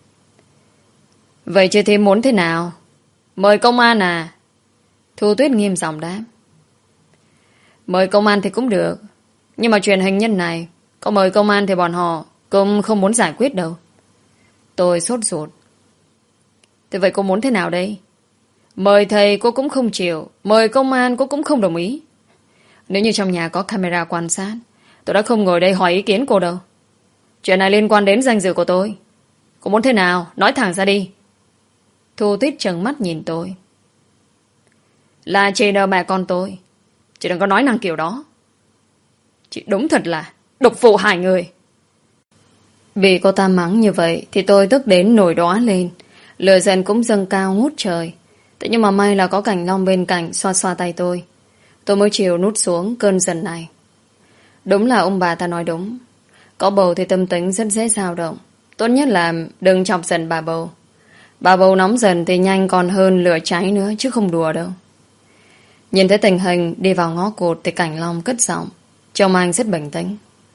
"Vậy chứ thím muốn thế nào? Mời công an à?" Thu Tuyết nghiêm giọng đáp: "Mời công an thì cũng được. Nhưng mà chuyện hình nhân này, có mời công an thì bọn họ cũng không muốn giải quyết đâu." Tôi sốt ruột: "Thế vậy cô muốn thế nào đây? Mời thầy cô cũng không chịu, mời công an cô cũng không đồng ý. Nếu như trong nhà có camera quan sát, tôi đã không ngồi đây hỏi ý kiến cô đâu. Chuyện này liên quan đến danh dự của tôi. Cô muốn thế nào? Nói thẳng ra đi." Thu Tuyết trừng mắt nhìn tôi: Là chị nợ mẹ con tôi. Chị đừng có nói năng kiểu đó. Chị đúng thật là độc phụ hại người. Vì cô ta mắng như vậy thì tôi tức đến nổi đóa lên. Lửa giận cũng dâng cao ngút trời. Thế nhưng mà may là có Cảnh Long bên cạnh xoa xoa tay tôi. Tôi mới chịu nút xuống cơn giận này. Đúng là ông bà ta nói đúng. Có bầu thì tâm tính rất dễ dao động. Tốt nhất là đừng chọc giận bà bầu. Bà bầu nóng giận thì nhanh còn hơn lửa cháy nữa, chứ không đùa đâu. Nhìn thấy tình hình đi vào ngõ cụt thì Cảnh Long cất giọng. Trông anh rất bình tĩnh.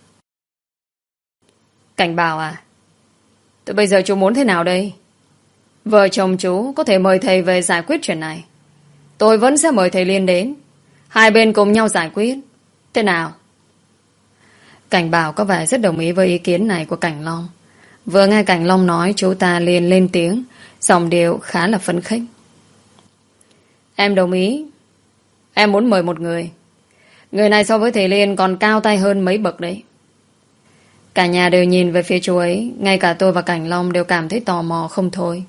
Cảnh Bảo à, từ bây giờ chú muốn thế nào đây? Vợ chồng chú có thể mời thầy về giải quyết chuyện này. Tôi vẫn sẽ mời thầy Liên đến. Hai bên cùng nhau giải quyết. Thế nào? Cảnh Bảo có vẻ rất đồng ý với ý kiến này của Cảnh Long. Vừa nghe Cảnh Long nói, chú ta liền lên tiếng, giọng điệu khá là phấn khích. Em đồng ý. Em muốn mời một người. Người này so với thầy Liên còn cao tay hơn mấy bậc đấy. Cả nhà đều nhìn về phía chú ấy. Ngay cả tôi và Cảnh Long đều cảm thấy tò mò không thôi.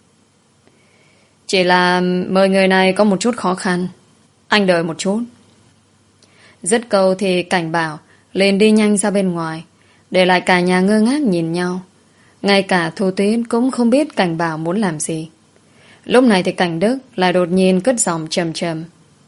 Chỉ là mời người này có một chút khó khăn. Anh đợi một chút. Dứt câu thì Cảnh Bảo liền đi nhanh ra bên ngoài, để lại cả nhà ngơ ngác nhìn nhau. Ngay cả Thu Tuyết cũng không biết Cảnh Bảo muốn làm gì. Lúc này thì Cảnh Đức lại đột nhiên cất giọng trầm trầm.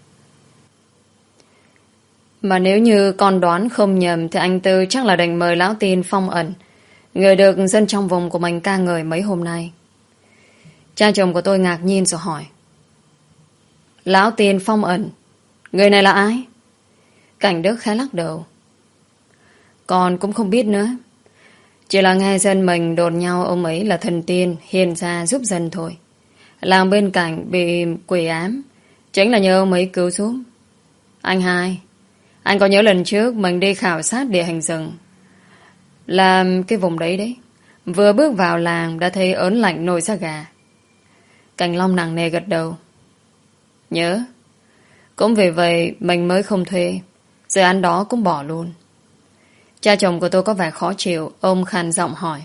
Mà nếu như con đoán không nhầm thì anh Tư chắc là định mời lão tin Phong Ẩn, người được dân trong vùng của mình ca ngợi mấy hôm nay. Cha chồng của tôi ngạc nhiên rồi hỏi. Lão tin Phong Ẩn, người này là ai? Cảnh Đức khá lắc đầu. Con cũng không biết nữa. Chỉ là nghe dân mình đồn nhau ông ấy là thần tiên hiền gia giúp dân thôi. Làng bên cạnh bị quỷ ám, chính là nhờ ông ấy cứu giúp. Anh hai, anh có nhớ lần trước mình đi khảo sát địa hình rừng, làm cái vùng đấy đấy. Vừa bước vào làng đã thấy ớn lạnh nổi da gà. Cảnh Long nặng nề gật đầu. Nhớ. Cũng vì vậy mình mới không thuê. Dự án đó cũng bỏ luôn. Cha chồng của tôi có vẻ khó chịu. Ông khàn giọng hỏi.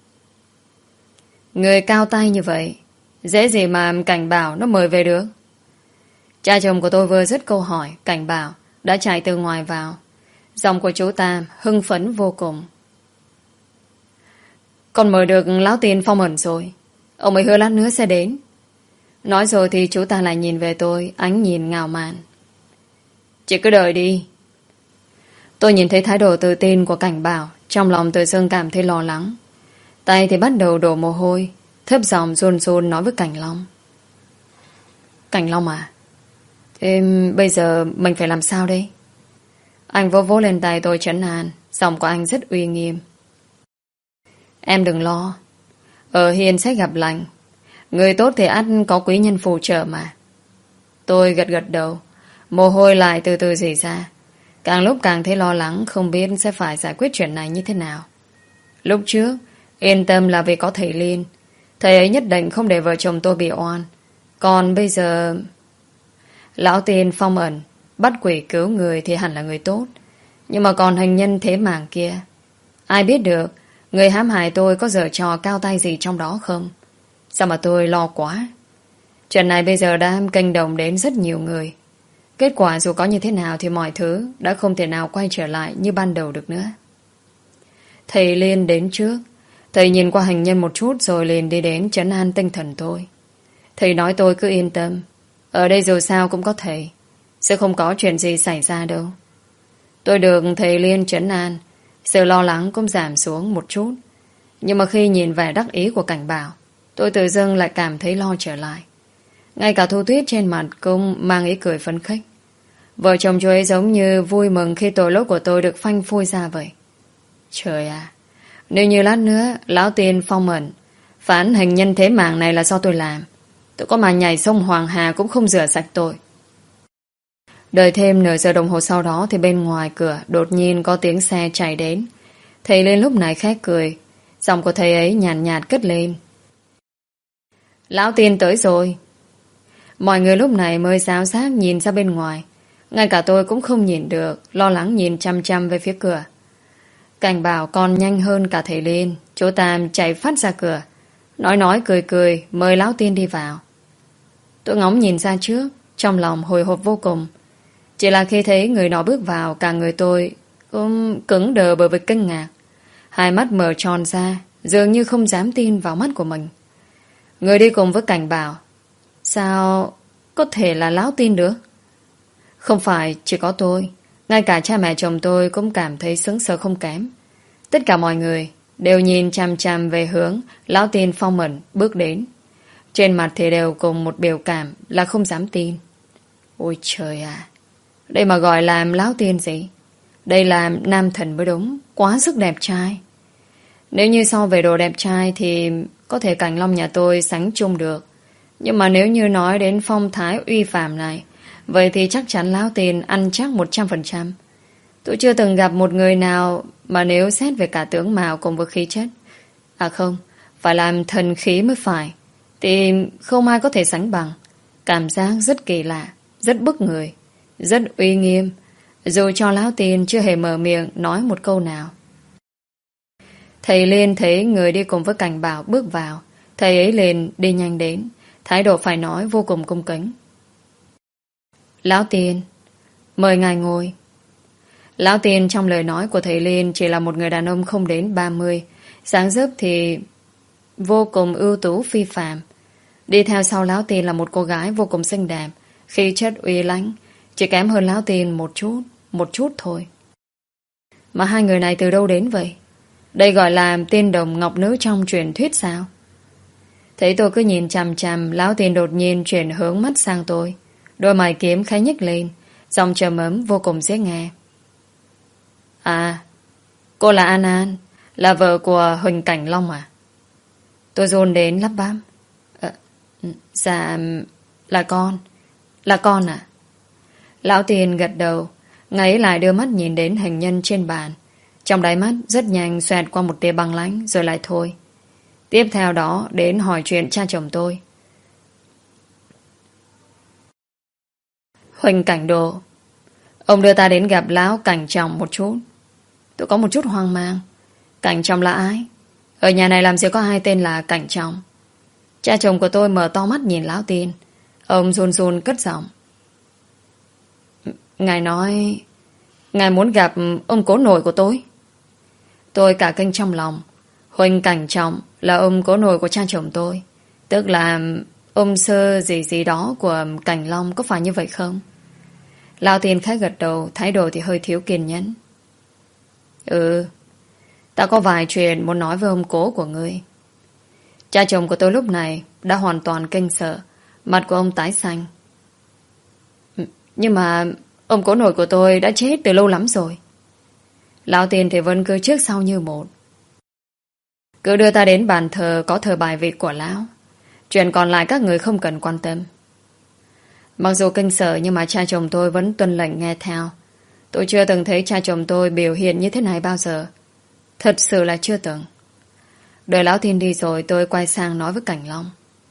Người cao tay như vậy, dễ gì mà Cảnh Bảo nó mời về được? Cha chồng của tôi vừa dứt câu hỏi, Cảnh Bảo đã chạy từ ngoài vào. Giọng của chú Tam hưng phấn vô cùng. Con mời được lão tiên Phong Ẩn rồi. Ông ấy hứa lát nữa sẽ đến. Nói rồi thì chú ta lại nhìn về tôi, ánh nhìn ngào mạn. Chị cứ đợi đi. Tôi nhìn thấy thái độ tự tin của Cảnh Bảo, trong lòng tự dưng cảm thấy lo lắng. Tay thì bắt đầu đổ mồ hôi, thấp giọng run run nói với Cảnh Long. Cảnh Long à, thế bây giờ mình phải làm sao đây? Anh vỗ vỗ lên tay tôi trấn an, giọng của anh rất uy nghiêm. Em đừng lo. Ở hiền sẽ gặp lành. Người tốt thì ắt có quý nhân phù trợ mà. Tôi gật gật đầu, mồ hôi lại từ từ rỉ ra. Càng lúc càng thấy lo lắng, không biết sẽ phải giải quyết chuyện này như thế nào. Lúc trước yên tâm là vì có thầy Liên. Thầy ấy nhất định không để vợ chồng tôi bị oan. Còn bây giờ lão tiên Phong Ẩn bắt quỷ cứu người thì hẳn là người tốt. Nhưng mà còn hành nhân thế mảng kia, ai biết được người hãm hại tôi có giở trò cao tay gì trong đó không? Sao mà tôi lo quá. Chuyện này bây giờ đã kinh động đến rất nhiều người. Kết quả dù có như thế nào thì mọi thứ đã không thể nào quay trở lại như ban đầu được nữa. Thầy Liên đến trước. Thầy nhìn qua hành nhân một chút rồi liền đi đến trấn an tinh thần tôi. Thầy nói tôi cứ yên tâm. Ở đây dù sao cũng có thầy. Sẽ không có chuyện gì xảy ra đâu. Tôi được thầy Liên trấn an. Sự lo lắng cũng giảm xuống một chút. Nhưng mà khi nhìn vẻ đắc ý của Cảnh Bảo, tôi tự dưng lại cảm thấy lo trở lại. Ngay cả Thu Tuyết trên mặt cũng mang ý cười phấn khích. Vợ chồng chú ấy giống như vui mừng khi tội lỗi của tôi được phanh phui ra vậy. Trời à, nếu như lát nữa lão tiên Phong Ẩn phán hình nhân thế mạng này là do tôi làm, tôi có mà nhảy sông Hoàng Hà cũng không rửa sạch tội. Đợi thêm nửa giờ đồng hồ sau đó thì bên ngoài cửa đột nhiên có tiếng xe chạy đến. Thầy Liên lúc này khẽ cười. Giọng của thầy ấy nhàn nhạt, nhạt cất lên. Lão tiên tới rồi. Mọi người lúc này mới giáo giác nhìn ra bên ngoài. Ngay cả tôi cũng không nhìn được, lo lắng nhìn chăm chăm về phía cửa. Cảnh Bảo còn nhanh hơn cả thầy Liên. Chú Tam chạy phát ra cửa, nói nói cười cười mời lão tiên đi vào. Tôi ngóng nhìn ra trước, Trong lòng hồi hộp vô cùng. Chỉ là khi thấy người đó bước vào, cả người tôi cũng cứng đờ bởi vì kinh ngạc. Hai mắt mở tròn ra, dường như không dám tin vào mắt của mình. Người đi cùng với Cảnh bảo, sao có thể là Lão Tin được? Không phải chỉ có tôi, ngay cả cha mẹ chồng tôi cũng cảm thấy sững sờ không kém. Tất cả mọi người đều nhìn chằm chằm về hướng Lão Tin phong mẩn bước đến. Trên mặt thì đều cùng một biểu cảm là không dám tin. Ôi trời à, đây mà gọi là Lão Tin gì? Đây là nam thần mới đúng, quá sức đẹp trai. Nếu như so về đồ đẹp trai thì có thể Cảnh Long nhà tôi sánh chung được. Nhưng mà nếu như nói đến phong thái uy phàm này, vậy thì chắc chắn Lão Tin ăn chắc một trăm phần trăm. Tôi chưa từng gặp một người nào mà nếu xét về cả tướng mạo cùng với khí chất, à không, phải làm thần khí mới phải, thì không ai có thể sánh bằng. Cảm giác rất kỳ lạ, rất bức người, rất uy nghiêm, dù cho Lão Tin chưa hề mở miệng nói một câu nào. Thầy Liên thấy người đi cùng với Cảnh Bảo bước vào, thầy ấy liền đi nhanh đến, thái độ phải nói vô cùng cung kính. Lão Tiên, mời ngài ngồi. Lão Tiên trong lời nói của thầy Liên chỉ là một người đàn ông không đến ba mươi, dáng dấp thì vô cùng ưu tú phi phàm. Đi theo sau Lão Tiên là một cô gái vô cùng xinh đẹp, khí chất uy lãnh, chỉ kém hơn Lão Tiên một chút, một chút thôi. Mà hai người này từ đâu đến vậy? Đây gọi là tiên đồng ngọc nữ trong truyền thuyết sao? Thấy tôi cứ nhìn chằm chằm, Lão Tiên đột nhiên chuyển hướng mắt sang tôi. Đôi mày kiếm khẽ nhếch lên, giọng trầm ấm vô cùng dễ nghe. À, cô là An An, là vợ của Huỳnh Cảnh Long à? Tôi dồn đến lắp bắp. À, dạ, là con. Là con à? Lão Tiên gật đầu, ngay lại đưa mắt nhìn đến hình nhân trên bàn. Trong đáy mắt rất nhanh xoẹt qua một tia băng lãnh rồi lại thôi. Tiếp theo đó đến hỏi chuyện cha chồng tôi. Huỳnh Cảnh Độ, ông đưa ta đến gặp Lão Cảnh Trọng một chút. Tôi có một chút hoang mang. Cảnh Trọng là ai? Ở nhà này làm gì có ai tên là Cảnh Trọng? Cha chồng của tôi mở to mắt nhìn Lão Tiên. Ông run run cất giọng. Ngài nói ngài muốn gặp ông cố nội của tôi. Tôi cả kinh trong lòng. Huỳnh Cảnh Trọng là ông cố nội của cha chồng tôi, tức là ông sơ gì gì đó của Cảnh Long, có phải như vậy không? Lão Tiên khẽ gật đầu, thái độ thì hơi thiếu kiên nhẫn. Ừ, ta có vài chuyện muốn nói với ông cố của ngươi. Cha chồng của tôi lúc này đã hoàn toàn kinh sợ, mặt của ông tái xanh. Nhưng mà ông cố nội của tôi đã chết từ lâu lắm rồi. Lão Tiên thì vẫn cứ trước sau như một. Cứ đưa ta đến bàn thờ có thờ bài vị của Lão. Chuyện còn lại các người không cần quan tâm. Mặc dù kinh sợ nhưng mà cha chồng tôi vẫn tuân lệnh nghe theo. Tôi chưa từng thấy cha chồng tôi biểu hiện như thế này bao giờ. Thật sự là chưa từng. Đợi Lão Tiên đi rồi tôi quay sang nói với Cảnh Long.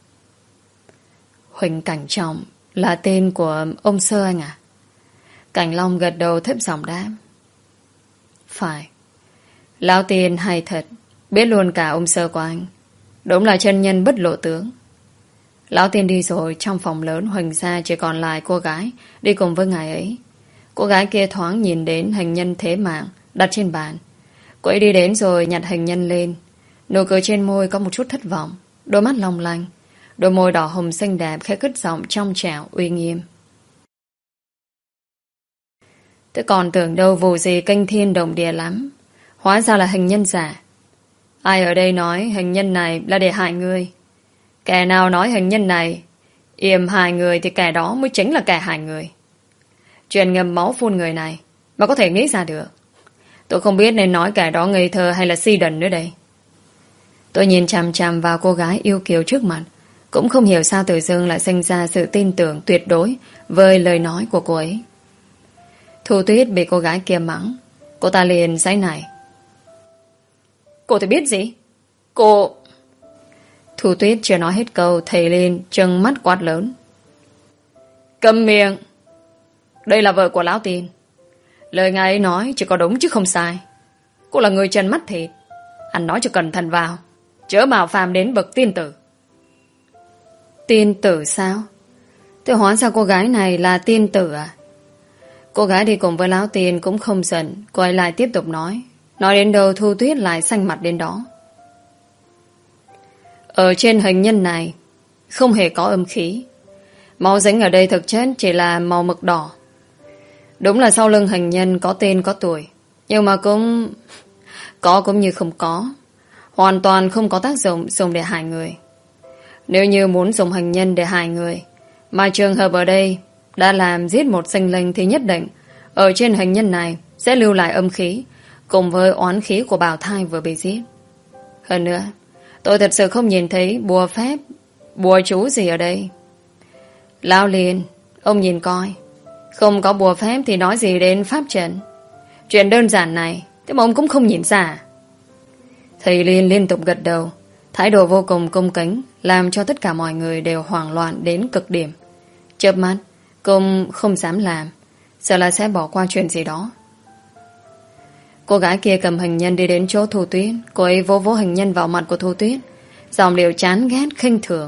Huỳnh Cảnh Trọng là tên của ông Sơ anh à? Cảnh Long gật đầu thấp giọng đáp. Phải. Lão Tiên hay thật, biết luôn cả ông Sơ của anh. Đúng là chân nhân bất lộ tướng. Lão Tiên đi rồi, trong phòng lớn Huỳnh gia chỉ còn lại cô gái đi cùng với ngài ấy. Cô gái kia thoáng nhìn đến hình nhân thế mạng đặt trên bàn. Cô ấy đi đến rồi nhặt hình nhân lên. Nụ cười trên môi có một chút thất vọng, đôi mắt long lanh, đôi môi đỏ hồng xinh đẹp khẽ cất giọng trong trẻo uy nghiêm. Tôi còn tưởng đâu vụ gì kinh thiên động địa lắm, hóa ra là hình nhân giả. Ai ở đây nói hình nhân này là để hại người? Kẻ nào nói hình nhân này yểm hại người thì kẻ đó mới chính là kẻ hại người. Chuyện ngầm máu phun người này mà có thể nghĩ ra được. Tôi không biết nên nói kẻ đó ngây thơ hay là si đần nữa đây. Tôi nhìn chằm chằm vào cô gái yêu kiều trước mặt, cũng không hiểu sao tự dưng lại sinh ra sự tin tưởng tuyệt đối với lời nói của cô ấy. Thu Tuyết bị cô gái kia mắng, cô ta liền giãy nảy. Cô thì biết gì? Cô... Thu Tuyết chưa nói hết câu, thầy lên trừng mắt quát lớn. Câm miệng! Đây là vợ của Lão Tiên. Lời ngài ấy nói chỉ có đúng chứ không sai. Cô là người chân mắt thịt, anh nói cho cẩn thận vào, chớ mạo phạm đến bậc tiên tử. Tiên tử sao? Thế hóa ra cô gái này là tiên tử à? Cô gái đi cùng với Lão Tiên cũng không giận. Cô ấy lại tiếp tục nói. Nói đến đâu Thu Tuyết lại xanh mặt đến đó. Ở trên hình nhân này không hề có âm khí. Màu dính ở đây thực chất chỉ là màu mực đỏ. Đúng là sau lưng hình nhân có tên có tuổi, nhưng mà cũng có cũng như không có. Hoàn toàn không có tác dụng dùng để hại người. Nếu như muốn dùng hình nhân để hại người, mà trường hợp ở đây đã làm giết một sinh linh, thì nhất định ở trên hình nhân này sẽ lưu lại âm khí cùng với oán khí của bào thai vừa bị giết. Hơn nữa, tôi thật sự không nhìn thấy bùa phép, bùa chú gì ở đây. Lão Liên, ông nhìn coi. Không có bùa phép thì nói gì đến pháp trận. Chuyện đơn giản này thế mà ông cũng không nhìn ra. Thầy Liên liên tục gật đầu, thái độ vô cùng cung kính, làm cho tất cả mọi người đều hoảng loạn đến cực điểm. Chớp mắt, cũng không dám làm, sợ là sẽ bỏ qua chuyện gì đó. Cô gái kia cầm hình nhân đi đến chỗ Thu Tuyết. Cô ấy vỗ vỗ hình nhân vào mặt của Thu Tuyết, giọng điệu chán ghét khinh thường.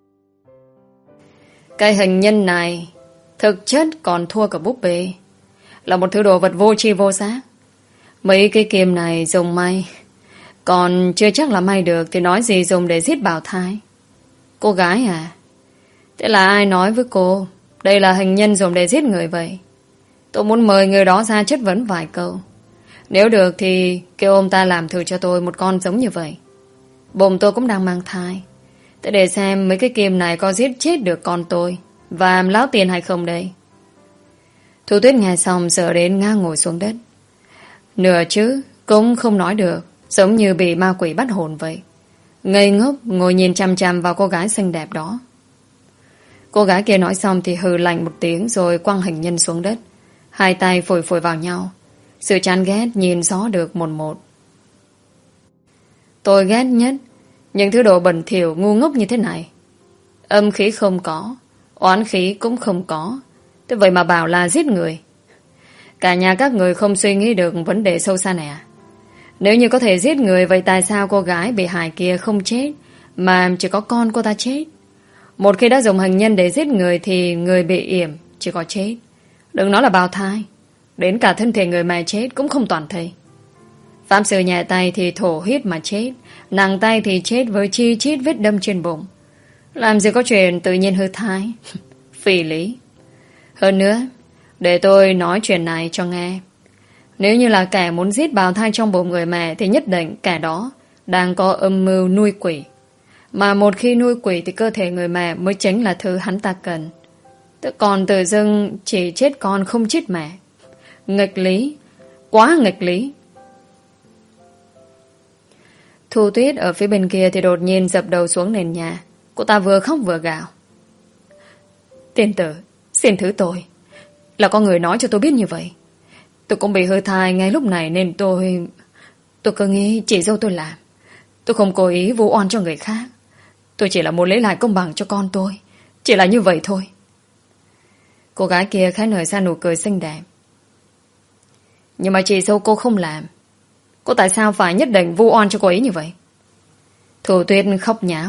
Cái hình nhân này thực chất còn thua cả búp bê, là một thứ đồ vật vô tri vô giác. Mấy cái kim này dùng may còn chưa chắc là may được, thì nói gì dùng để giết bào thai. Cô gái à, thế là ai nói với cô đây là hình nhân dùng để giết người vậy? Tôi muốn mời người đó ra chất vấn vài câu. Nếu được thì kêu ông ta làm thử cho tôi một con giống như vậy. Bụng tôi cũng đang mang thai, thế để xem mấy cái kim này có giết chết được con tôi và Lão Tiền hay không đây. Thu Tuyết nghe xong sợ đến ngã ngồi xuống đất. Nửa chứ cũng không nói được, giống như bị ma quỷ bắt hồn vậy. Ngây ngốc ngồi nhìn chằm chằm vào cô gái xinh đẹp đó. Cô gái kia nói xong thì hừ lạnh một tiếng, rồi quăng hình nhân xuống đất, hai tay phủi phủi vào nhau. Sự chán ghét nhìn rõ được một một. Tôi ghét nhất những thứ đồ bẩn thỉu ngu ngốc như thế này. Âm khí không có, oán khí cũng không có, thế vậy mà bảo là giết người. Cả nhà các người không suy nghĩ được vấn đề sâu xa này à? Nếu như có thể giết người, vậy tại sao cô gái bị hại kia không chết, mà chỉ có con cô ta chết? Một khi đã dùng hình nhân để giết người thì người bị yểm chỉ có chết, đừng nói là bào thai, đến cả thân thể người mẹ chết cũng không toàn thây. Phạm sư nhẹ tay thì thổ huyết mà chết, nặng tay thì chết với chi chít vết đâm trên bụng. Làm gì có chuyện tự nhiên hư thai. Phỉ lý. Hơn nữa, để tôi nói chuyện này cho nghe. Nếu như là kẻ muốn giết bào thai trong bụng người mẹ, thì nhất định kẻ đó đang có âm mưu nuôi quỷ. Mà một khi nuôi quỷ thì cơ thể người mẹ mới chính là thứ hắn ta cần. Còn tự dưng chỉ chết con không chết mẹ. Nghịch lý, quá nghịch lý. Thu Tuyết ở phía bên kia thì đột nhiên dập đầu xuống nền nhà. Cô ta vừa khóc vừa gào. Tiên tử, xin thứ tôi. Là có người nói cho tôi biết như vậy. Tôi cũng bị hư thai ngay lúc này, nên tôi Tôi cứ nghĩ chị dâu tôi làm. Tôi không cố ý vu oan cho người khác. Tôi chỉ là muốn lấy lại công bằng cho con tôi. Chỉ là như vậy thôi. Cô gái kia khẽ nở ra nụ cười xinh đẹp. Nhưng mà chị dâu cô không làm. Cô tại sao phải nhất định vu oan cho cô ấy như vậy? Thu Tuyết khóc nháo.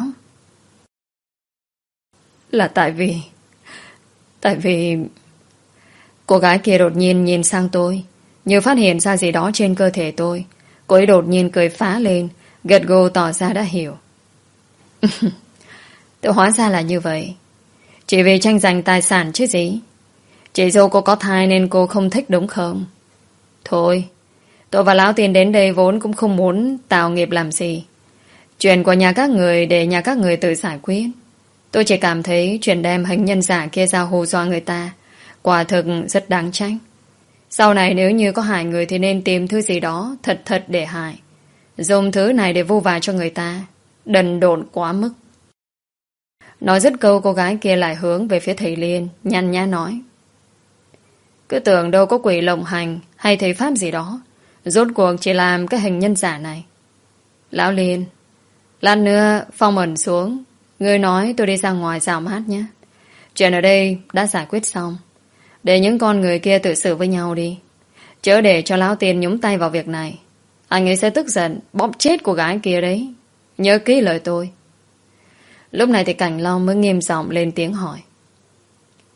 Là tại vì Tại vì Cô gái kia đột nhiên nhìn sang tôi, như phát hiện ra gì đó trên cơ thể tôi. Cô ấy đột nhiên cười phá lên, gật gù tỏ ra đã hiểu. Tôi hóa ra là như vậy. Chỉ vì tranh giành tài sản chứ gì. Chị dâu cô có thai nên cô không thích đúng không? Thôi, tôi và Lão Tiền đến đây vốn cũng không muốn tạo nghiệp làm gì. Chuyện của nhà các người để nhà các người tự giải quyết. Tôi chỉ cảm thấy chuyện đem hình nhân giả kia ra hù dọa người ta quả thực rất đáng trách. Sau này nếu như có hại người thì nên tìm thứ gì đó thật thật để hại. Dùng thứ này để vu vạ cho người ta, đần độn quá mức. Nói dứt câu, cô gái kia lại hướng về phía thầy Liên, nhăn nhá nói. Cứ tưởng đâu có quỷ lộng hành hay thầy pháp gì đó, rốt cuộc chỉ làm cái hình nhân giả này. Lão Liên, lát nữa phong ẩn xuống, ngươi nói tôi đi ra ngoài dạo mát nhé. Chuyện ở đây đã giải quyết xong, để những con người kia tự xử với nhau đi. Chớ để cho Lão Tiền nhúng tay vào việc này. Anh ấy sẽ tức giận bóp chết cô gái kia đấy. Nhớ kỹ lời tôi. Lúc này thì Cảnh Long mới nghiêm giọng lên tiếng hỏi.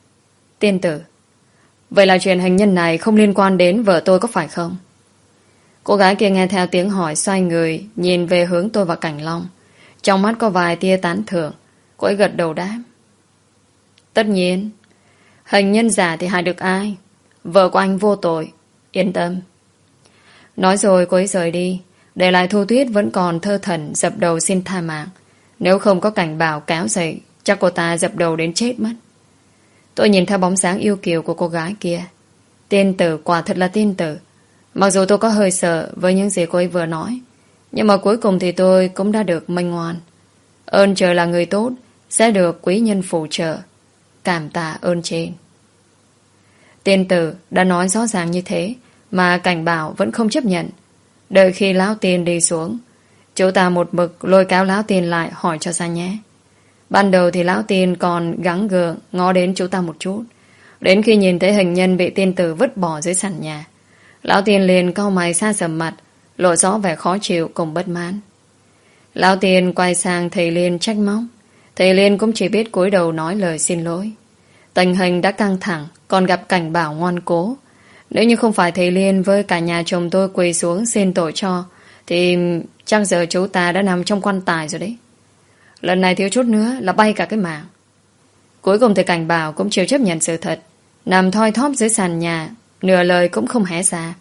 Tiên tử, vậy là chuyện hình nhân này không liên quan đến vợ tôi có phải không? Cô gái kia nghe theo tiếng hỏi, xoay người nhìn về hướng tôi và Cảnh Long. Trong mắt có vài tia tán thưởng. Cô ấy gật đầu đáp. Tất nhiên. Hình nhân giả thì hại được ai? Vợ của anh vô tội. Yên tâm. Nói rồi cô ấy rời đi, để lại Thu Tuyết vẫn còn thơ thẩn dập đầu xin tha mạng. Nếu không có Cảnh Bảo kéo dậy, chắc cô ta dập đầu đến chết mất. Tôi nhìn theo bóng dáng yêu kiều của cô gái kia. Tiên tử, quả thật là tiên tử. Mặc dù tôi có hơi sợ với những gì cô ấy vừa nói, nhưng mà cuối cùng thì tôi cũng đã được minh ngoan. Ơn trời là người tốt, sẽ được quý nhân phù trợ. Cảm tạ ơn trên. Tiên tử đã nói rõ ràng như thế, mà Cảnh Bảo vẫn không chấp nhận. Đợi khi lão tiên đi xuống, chú ta một mực lôi kéo lão tiên lại hỏi cho ra nhé. Ban đầu thì lão tiên còn gắng gượng ngó đến chú ta một chút. Đến khi nhìn thấy hình nhân bị tiên tử vứt bỏ dưới sàn nhà, lão tiên liền cau mày xa sầm mặt, lộ rõ vẻ khó chịu cùng bất mãn. Lão tiên quay sang thầy Liên trách móc. Thầy Liên cũng chỉ biết cúi đầu nói lời xin lỗi. Tình hình đã căng thẳng, còn gặp Cảnh Bảo ngoan cố. Nếu như không phải thầy Liên với cả nhà chồng tôi quỳ xuống xin tội cho, thì chắc giờ chú ta đã nằm trong quan tài rồi đấy. Lần này thiếu chút nữa là bay cả cái mạng. Cuối cùng thì Cảnh Bảo cũng chịu chấp nhận sự thật, nằm thoi thóp dưới sàn nhà, nửa lời cũng không hé ra.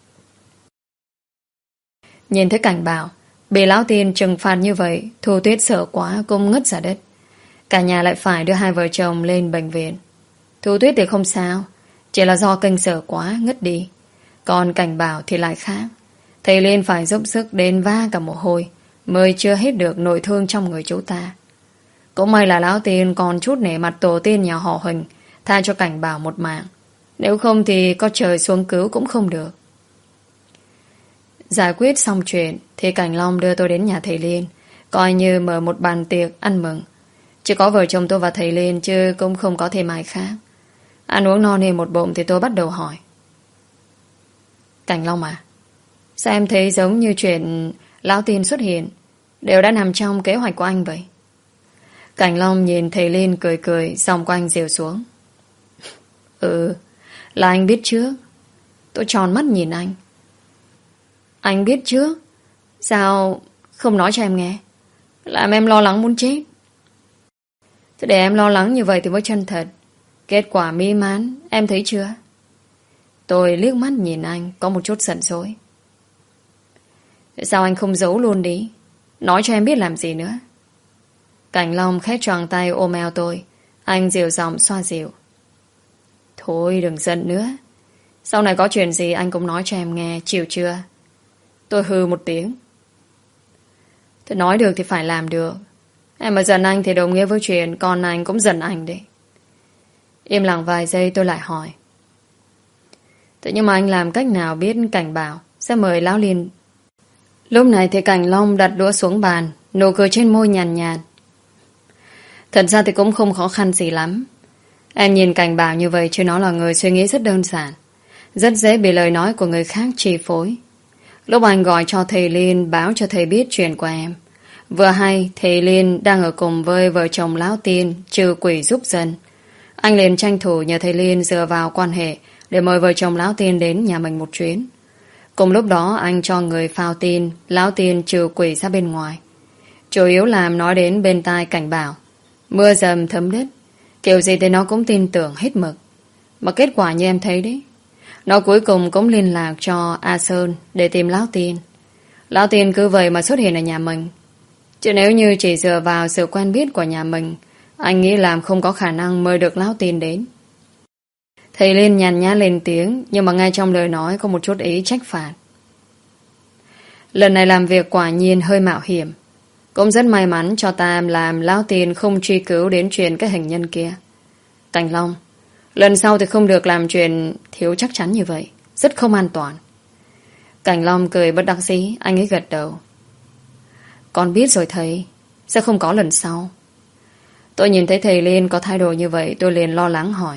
Nhìn thấy Cảnh Bảo bị lão tiên trừng phạt như vậy, Thu Tuyết sợ quá cũng ngất ra đất. Cả nhà lại phải đưa hai vợ chồng lên bệnh viện. Thu Tuyết thì không sao, chỉ là do kinh sợ quá ngất đi. Còn Cảnh Bảo thì lại khác. Thầy Liên phải giúp sức đến va cả mồ hôi mới chưa hết được nội thương trong người chú ta. Cũng may là lão tiên còn chút nể mặt tổ tiên nhà họ Huỳnh, tha cho Cảnh Bảo một mạng. Nếu không thì có trời xuống cứu cũng không được. Giải quyết xong chuyện thì Cảnh Long đưa tôi đến nhà thầy Liên, coi như mở một bàn tiệc ăn mừng. Chỉ có vợ chồng tôi và thầy Liên, chứ cũng không có thêm ai khác. Ăn uống no nê một bụng thì tôi bắt đầu hỏi. Cảnh Long à, sao em thấy giống như chuyện lão tiên xuất hiện đều đã nằm trong kế hoạch của anh vậy? Cảnh Long nhìn thầy Liên cười cười, giọng của anh dịu xuống. Ừ, là anh biết trước. Tôi tròn mắt nhìn anh. Anh biết trước? Sao không nói cho em nghe? Làm em lo lắng muốn chết. Thế để em lo lắng như vậy thì mới chân thật. Kết quả mỹ mãn, em thấy chưa? Tôi liếc mắt nhìn anh, có một chút giận dỗi. Sao anh không giấu luôn đi? Nói cho em biết làm gì nữa. Cảnh Long khét choàng tay ôm eo tôi. Anh dịu giọng xoa dịu. Thôi đừng giận nữa. Sau này có chuyện gì anh cũng nói cho em nghe, chịu chưa? Tôi hừ một tiếng. Thế nói được thì phải làm được. Em mà giận anh thì đồng nghĩa với chuyện con anh cũng giận anh đấy. Im lặng vài giây tôi lại hỏi. Thế nhưng mà anh làm cách nào biết Cảnh Bảo sẽ mời lão Liên? Lúc này thì Cảnh Long đặt đũa xuống bàn, nụ cười trên môi nhàn nhạt, nhạt. Thật ra thì cũng không khó khăn gì lắm. Em nhìn Cảnh Bảo như vậy chứ nó là người suy nghĩ rất đơn giản, rất dễ bị lời nói của người khác chi phối. Lúc anh gọi cho thầy Liên báo cho thầy biết chuyện của em, vừa hay thầy Liên đang ở cùng với vợ chồng lão tiên trừ quỷ giúp dân. Anh liền tranh thủ nhờ thầy Liên dựa vào quan hệ để mời vợ chồng lão tiên đến nhà mình một chuyến. Cùng lúc đó anh cho người phao tin lão tiên trừ quỷ ra bên ngoài, chủ yếu làm nói đến bên tai Cảnh Bảo. Mưa dầm thấm đất, kiểu gì thì nó cũng tin tưởng hết mực. Mà kết quả như em thấy đấy, nó cuối cùng cũng liên lạc cho A Sơn để tìm lão tiên. Lão tiên cứ vậy mà xuất hiện ở nhà mình. Chứ nếu như chỉ dựa vào sự quen biết của nhà mình, anh nghĩ làm không có khả năng mời được lão tiên đến. Thầy Liên nhàn nhã lên tiếng, nhưng mà ngay trong lời nói có một chút ý trách phạt. Lần này làm việc quả nhiên hơi mạo hiểm. Cũng rất may mắn cho ta làm lão tiên không truy cứu đến chuyện cái hình nhân kia. Cảnh Long, lần sau thì không được làm chuyện thiếu chắc chắn như vậy, rất không an toàn. Cảnh Long cười bất đắc dĩ, anh ấy gật đầu. Con biết rồi thầy, sẽ không có lần sau. Tôi nhìn thấy thầy Liên có thái độ như vậy, tôi liền lo lắng hỏi.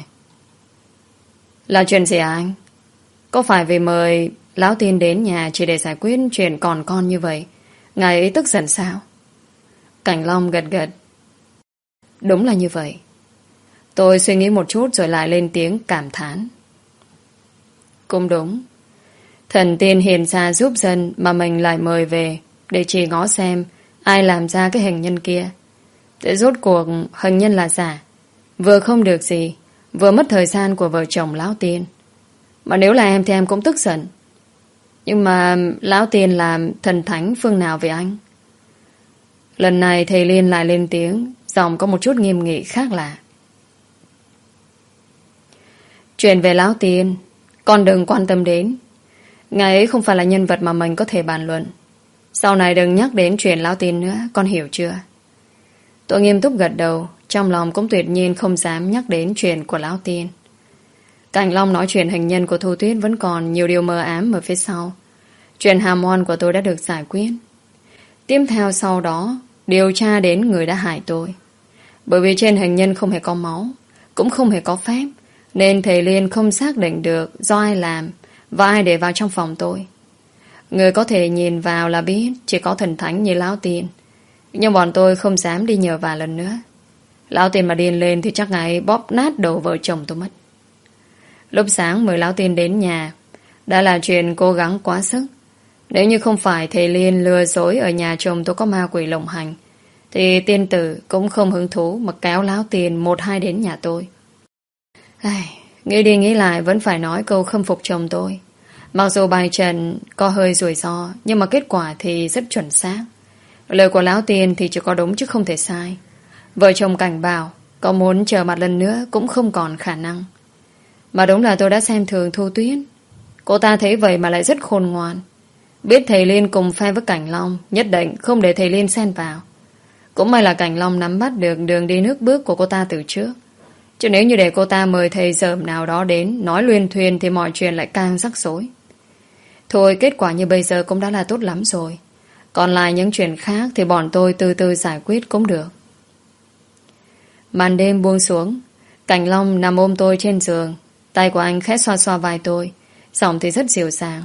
Là chuyện gì à anh? Có phải vì mời lão tiên đến nhà chỉ để giải quyết chuyện còn con như vậy, ngài ấy tức giận sao? Cảnh Long gật gật. Đúng là như vậy. Tôi suy nghĩ một chút rồi lại lên tiếng cảm thán. Cũng đúng. Thần tiên hiền xa giúp dân mà mình lại mời về để chỉ ngó xem ai làm ra cái hình nhân kia. Để rốt cuộc hình nhân là giả, vừa không được gì, vừa mất thời gian của vợ chồng lão tiên. Mà nếu là em thì em cũng tức giận. Nhưng mà lão tiên làm thần thánh phương nào về anh? Lần này thầy Liên lại lên tiếng, giọng có một chút nghiêm nghị khác lạ. Chuyện về lão tiên con đừng quan tâm đến. Ngài ấy không phải là nhân vật mà mình có thể bàn luận. Sau này đừng nhắc đến chuyện lão tiên nữa, con hiểu chưa? Tôi nghiêm túc gật đầu, trong lòng cũng tuyệt nhiên không dám nhắc đến chuyện của lão tiên. Cảnh Long nói chuyện hình nhân của Thu Tuyết vẫn còn nhiều điều mờ ám ở phía sau. Chuyện hàm oan của tôi đã được giải quyết. Tiếp theo sau đó điều tra đến người đã hại tôi. Bởi vì trên hình nhân không hề có máu, cũng không hề có phép, nên thầy Liên không xác định được do ai làm và ai để vào trong phòng tôi. Người có thể nhìn vào là biết chỉ có thần thánh như lão tiên. Nhưng bọn tôi không dám đi nhờ vả lần nữa. Lão tiên mà điên lên thì chắc ngài bóp nát đầu vợ chồng tôi mất. Lúc sáng mời lão tiên đến nhà đã là chuyện cố gắng quá sức. Nếu như không phải thầy Liên lừa dối ở nhà chồng tôi có ma quỷ lộng hành, thì tiên tử cũng không hứng thú mà kéo lão tiên một hai đến nhà tôi. Ai, nghĩ đi nghĩ lại vẫn phải nói câu khâm phục chồng tôi. Mặc dù bài trận có hơi rủi ro, nhưng mà kết quả thì rất chuẩn xác. Lời của lão tiên thì chỉ có đúng chứ không thể sai. Vợ chồng cảnh bảo có muốn trở mặt lần nữa cũng không còn khả năng. Mà đúng là tôi đã xem thường Thu Tuyết. Cô ta thấy vậy mà lại rất khôn ngoan. Biết thầy Liên cùng phe với Cảnh Long, nhất định không để thầy Liên xen vào. Cũng may là Cảnh Long nắm bắt được đường đi nước bước của cô ta từ trước. Chứ nếu như để cô ta mời thầy dởm nào đó đến nói luyên thuyên thì mọi chuyện lại càng rắc rối. Thôi kết quả như bây giờ cũng đã là tốt lắm rồi. Còn lại những chuyện khác thì bọn tôi từ từ giải quyết cũng được. Màn đêm buông xuống, Cảnh Long nằm ôm tôi trên giường. Tay của anh khẽ xoa xoa vai tôi, giọng thì rất dịu dàng.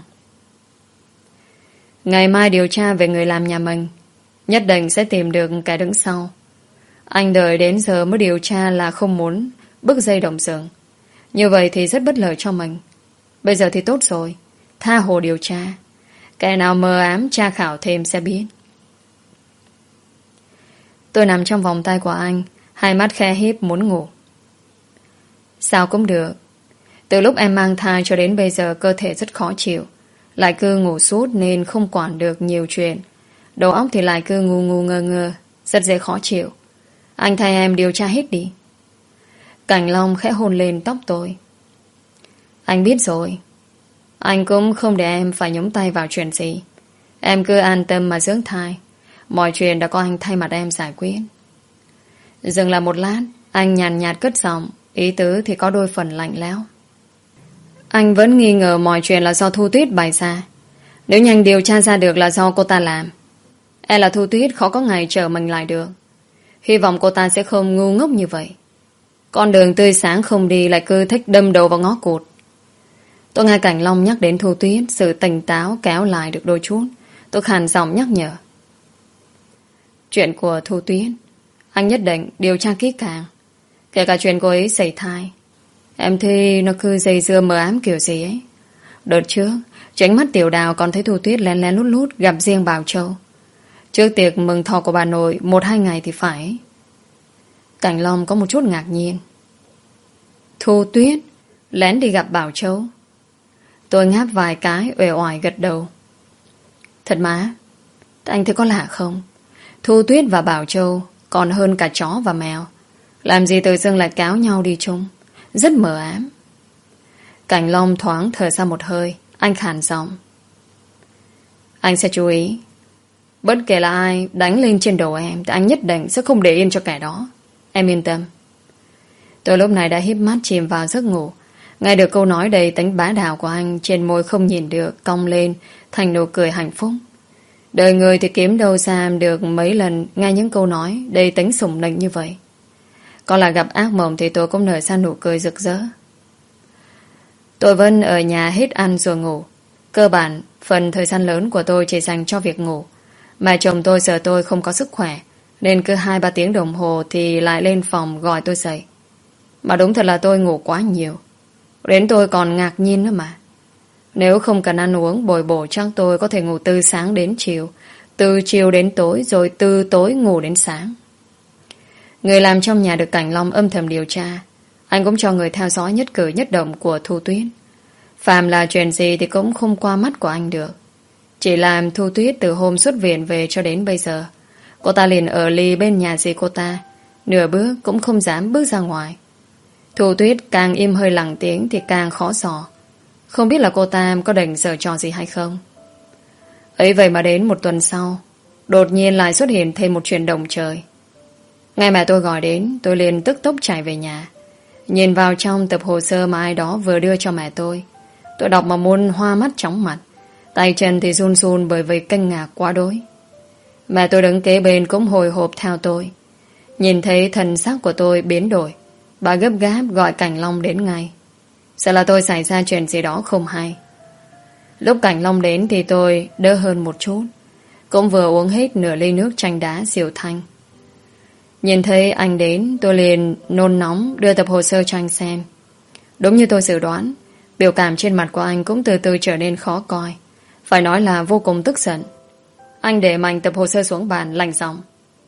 Ngày mai điều tra về người làm nhà mình, nhất định sẽ tìm được kẻ đứng sau. Anh đợi đến giờ mới điều tra là không muốn bứt dây động rừng. Như vậy thì rất bất lợi cho mình. Bây giờ thì tốt rồi, tha hồ điều tra. Kẻ nào mờ ám tra khảo thêm sẽ biết. Tôi nằm trong vòng tay của anh, hai mắt khe híp muốn ngủ. Sao cũng được. Từ lúc em mang thai cho đến bây giờ cơ thể rất khó chịu, lại cứ ngủ suốt nên không quản được nhiều chuyện. Đầu óc thì lại cứ ngu ngu ngơ ngơ, rất dễ khó chịu. Anh thay em điều tra hết đi. Cảnh Long khẽ hôn lên tóc tôi. Anh biết rồi. Anh cũng không để em phải nhúng tay vào chuyện gì. Em cứ an tâm mà dưỡng thai. Mọi chuyện đã có anh thay mặt em giải quyết. Dừng lại một lát, anh nhàn nhạt cất giọng, ý tứ thì có đôi phần lạnh lẽo. Anh vẫn nghi ngờ mọi chuyện là do Thu Tuyết bày ra. Nếu nhanh điều tra ra được là do cô ta làm, e là Thu Tuyết khó có ngày chờ mình lại được. Hy vọng cô ta sẽ không ngu ngốc như vậy. Con đường tươi sáng không đi lại cứ thích đâm đầu vào ngõ cụt. Tôi nghe Cảnh Long nhắc đến Thu Tuyết, sự tỉnh táo kéo lại được đôi chút. Tôi khàn giọng nhắc nhở. Chuyện của Thu Tuyết anh nhất định điều tra kỹ càng. Kể cả chuyện cô ấy sẩy thai. Em thấy nó cứ dây dưa mờ ám kiểu gì ấy. Đợt trước tránh mắt Tiểu Đào còn thấy Thu Tuyết lén lén lút lút gặp riêng Bảo Châu. Trước tiệc mừng thọ của bà nội một hai ngày thì phải. Cảnh Long có một chút ngạc nhiên. Thu Tuyết lén đi gặp Bảo Châu? Tôi ngáp vài cái uể oải gật đầu. Thật má, anh thấy có lạ không? Thu Tuyết và Bảo Châu còn hơn cả chó và mèo. Làm gì tự dưng lại cáo nhau đi chung. Rất mờ ám. Cảnh Long thoáng thở ra một hơi. Anh khàn giọng. Anh sẽ chú ý. Bất kể là ai đánh lên trên đầu em thì anh nhất định sẽ không để yên cho kẻ đó. Em yên tâm. Tôi lúc này đã híp mắt chìm vào giấc ngủ. Nghe được câu nói đầy tính bá đạo của anh, trên môi không nhìn được cong lên thành nụ cười hạnh phúc. Đời người thì kiếm đâu ra được mấy lần nghe những câu nói đầy tính sủng nịnh như vậy. Còn là gặp ác mộng thì tôi cũng nở ra nụ cười rực rỡ. Tôi vẫn ở nhà hết ăn rồi ngủ. Cơ bản phần thời gian lớn của tôi chỉ dành cho việc ngủ. Mà chồng tôi giờ tôi không có sức khỏe, nên cứ hai ba tiếng đồng hồ thì lại lên phòng gọi tôi dậy. Mà đúng thật là tôi ngủ quá nhiều. Đến tôi còn ngạc nhiên nữa mà. Nếu không cần ăn uống bồi bổ chắc tôi có thể ngủ từ sáng đến chiều, từ chiều đến tối, rồi từ tối ngủ đến sáng. Người làm trong nhà được Cảnh Long âm thầm điều tra. Anh cũng cho người theo dõi nhất cử nhất động của Thu Tuyết. Phàm là chuyện gì thì cũng không qua mắt của anh được. Chỉ làm Thu Tuyết từ hôm xuất viện về cho đến bây giờ, cô ta liền ở lì bên nhà dì cô ta, nửa bước cũng không dám bước ra ngoài. Thu Tuyết càng im hơi lặng tiếng thì càng khó dò. Không biết là cô ta có định giở trò gì hay không. Ấy vậy mà đến một tuần sau, đột nhiên lại xuất hiện thêm một chuyện động trời. Ngay mẹ tôi gọi đến, tôi liền tức tốc chạy về nhà. Nhìn vào trong tập hồ sơ mà ai đó vừa đưa cho mẹ tôi, tôi đọc mà muốn hoa mắt chóng mặt. Tay chân thì run run bởi vì kinh ngạc quá đối. Mẹ tôi đứng kế bên cũng hồi hộp theo tôi. Nhìn thấy thần sắc của tôi biến đổi, bà gấp gáp gọi Cảnh Long đến ngay. Sợ là tôi xảy ra chuyện gì đó không hay. Lúc Cảnh Long đến thì tôi đỡ hơn một chút, cũng vừa uống hết nửa ly nước chanh đá xỉu thanh. Nhìn thấy anh đến, tôi liền nôn nóng đưa tập hồ sơ cho anh xem. Đúng như tôi dự đoán, biểu cảm trên mặt của anh cũng từ từ trở nên khó coi. Phải nói là vô cùng tức giận. Anh để mạnh tập hồ sơ xuống bàn lạnh giọng.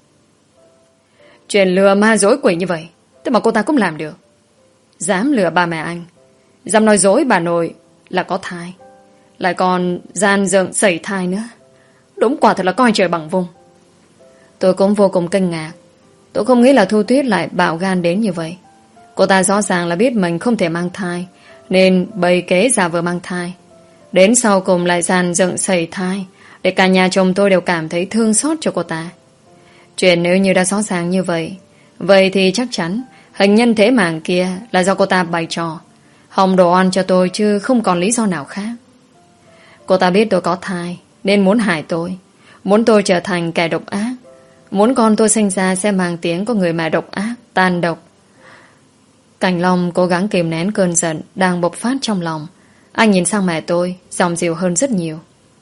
Chuyện lừa ma dối quỷ như vậy, thế mà cô ta cũng làm được. Dám lừa ba mẹ anh, dám nói dối bà nội là có thai, lại còn gian dựng sẩy thai nữa. Đúng quả thật là coi trời bằng vung. Tôi cũng vô cùng kinh ngạc. Tôi không nghĩ là Thu Tuyết lại bạo gan đến như vậy. Cô ta rõ ràng là biết mình không thể mang thai, nên bày kế giả vờ mang thai. Đến sau cùng lại dàn dựng sẩy thai, để cả nhà chồng tôi đều cảm thấy thương xót cho cô ta. Chuyện nếu như đã rõ ràng như vậy, vậy thì chắc chắn hình nhân thế mạng kia là do cô ta bày trò, hòng đồ oan cho tôi chứ không còn lý do nào khác. Cô ta biết tôi có thai nên muốn hại tôi, muốn tôi trở thành kẻ độc ác, muốn con tôi sinh ra sẽ mang tiếng có người mẹ độc ác, tàn độc. Cảnh Long cố gắng kìm nén cơn giận đang bộc phát trong lòng. Anh nhìn sang mẹ tôi, giọng dịu hơn rất nhiều.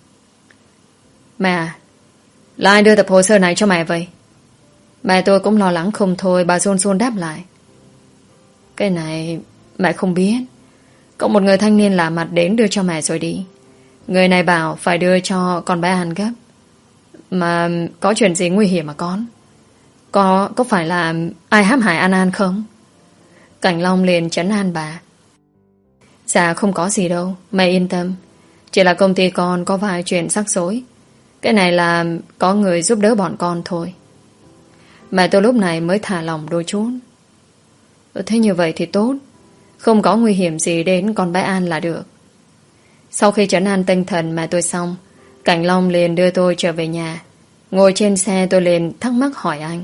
Mẹ à, là ai đưa tập hồ sơ này cho mẹ vậy? Mẹ tôi cũng lo lắng không thôi, bà run run đáp lại. Cái này mẹ không biết. Có một người thanh niên lạ mặt đến đưa cho mẹ rồi đi. Người này bảo phải đưa cho con bé An gấp. Mà có chuyện gì nguy hiểm mà con? Có, có phải là ai hãm hại An An không? Cảnh Long liền trấn an bà. Dạ không có gì đâu, mẹ yên tâm. Chỉ là công ty con có vài chuyện rắc rối. Cái này là có người giúp đỡ bọn con thôi. Mẹ tôi lúc này mới thả lòng đôi chút. Thế như vậy thì tốt, không có nguy hiểm gì đến con bé An là được. Sau khi trấn an tinh thần mẹ tôi xong, Cảnh Long liền đưa tôi trở về nhà. Ngồi trên xe tôi liền thắc mắc hỏi anh.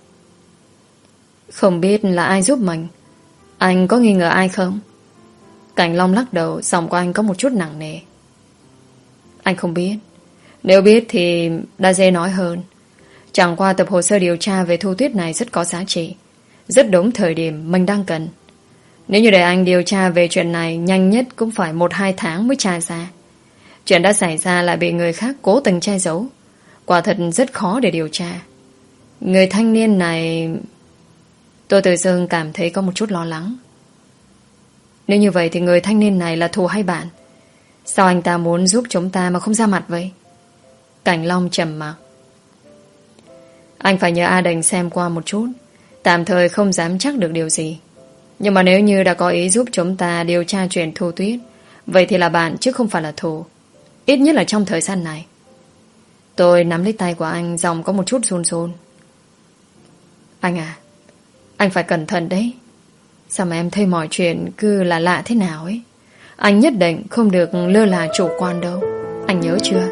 Không biết là ai giúp mình, anh có nghi ngờ ai không? Cảnh Long lắc đầu, giọng của anh có một chút nặng nề. Anh không biết. Nếu biết thì đã dễ nói hơn. Chẳng qua tập hồ sơ điều tra về Thu Tuyết này rất có giá trị, rất đúng thời điểm mình đang cần. Nếu như để anh điều tra về chuyện này, nhanh nhất cũng phải một hai tháng mới tra ra. Chuyện đã xảy ra lại bị người khác cố tình che giấu, quả thật rất khó để điều tra. Người thanh niên này... Tôi tự dưng cảm thấy có một chút lo lắng. Nếu như vậy thì người thanh niên này là thù hay bạn? Sao anh ta muốn giúp chúng ta mà không ra mặt vậy? Cảnh Long trầm mặc. Anh phải nhờ A Đình xem qua một chút. Tạm thời không dám chắc được điều gì. Nhưng mà nếu như đã có ý giúp chúng ta điều tra chuyện Thu Tuyết, vậy thì là bạn chứ không phải là thù. Ít nhất là trong thời gian này. Tôi nắm lấy tay của anh, giọng có một chút run run. Anh à, anh phải cẩn thận đấy. Sao mà em thấy mọi chuyện cứ là lạ thế nào ấy. Anh nhất định không được lơ là chủ quan đâu. Anh nhớ chưa?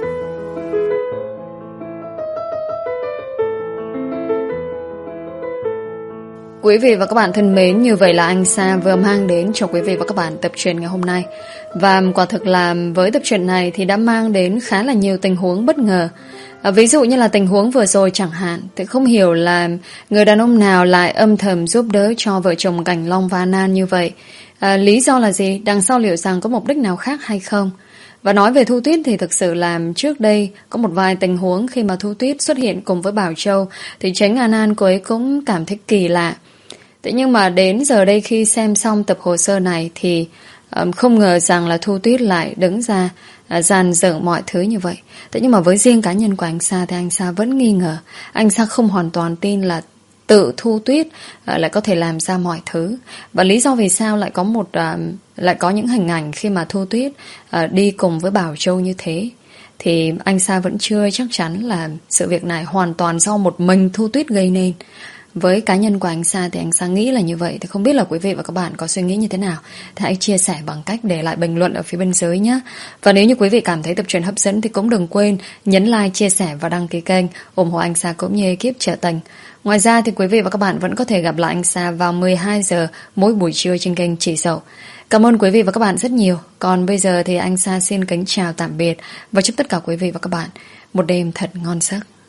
Quý vị và các bạn thân mến, như vậy là anh Sa vừa mang đến cho quý vị và các bạn tập truyện ngày hôm nay. Và quả thực là với tập truyện này thì đã mang đến khá là nhiều tình huống bất ngờ. À, ví dụ như là tình huống vừa rồi chẳng hạn, thì không hiểu là người đàn ông nào lại âm thầm giúp đỡ cho vợ chồng Cảnh Long và An An như vậy. À, lý do là gì? Đằng sau liệu rằng có mục đích nào khác hay không? Và nói về Thu Tuyết thì thực sự là trước đây có một vài tình huống khi mà Thu Tuyết xuất hiện cùng với Bảo Châu thì chính An An cô ấy cũng cảm thấy kỳ lạ. Thế nhưng mà đến giờ đây khi xem xong tập hồ sơ này thì um, không ngờ rằng là Thu Tuyết lại đứng ra uh, dàn dựng mọi thứ như vậy. Thế nhưng mà với riêng cá nhân của anh Sa thì anh Sa vẫn nghi ngờ. Anh Sa không hoàn toàn tin là tự Thu Tuyết uh, lại có thể làm ra mọi thứ. Và lý do vì sao lại có một uh, lại có những hình ảnh khi mà Thu Tuyết uh, đi cùng với Bảo Châu như thế, thì anh Sa vẫn chưa chắc chắn là sự việc này hoàn toàn do một mình Thu Tuyết gây nên. Với cá nhân của anh Sa thì anh Sa nghĩ là như vậy. Thì không biết là quý vị và các bạn có suy nghĩ như thế nào, thì hãy chia sẻ bằng cách để lại bình luận ở phía bên dưới nhé. Và nếu như quý vị cảm thấy tập truyện hấp dẫn thì cũng đừng quên nhấn like, chia sẻ và đăng ký kênh ủng hộ anh Sa cũng như ekip Trở Tình. Ngoài ra thì quý vị và các bạn vẫn có thể gặp lại anh Sa vào mười hai giờ mỗi buổi trưa trên kênh Chị Dậu. Cảm ơn quý vị và các bạn rất nhiều. Còn bây giờ thì anh Sa xin kính chào tạm biệt và chúc tất cả quý vị và các bạn một đêm thật ngon giấc.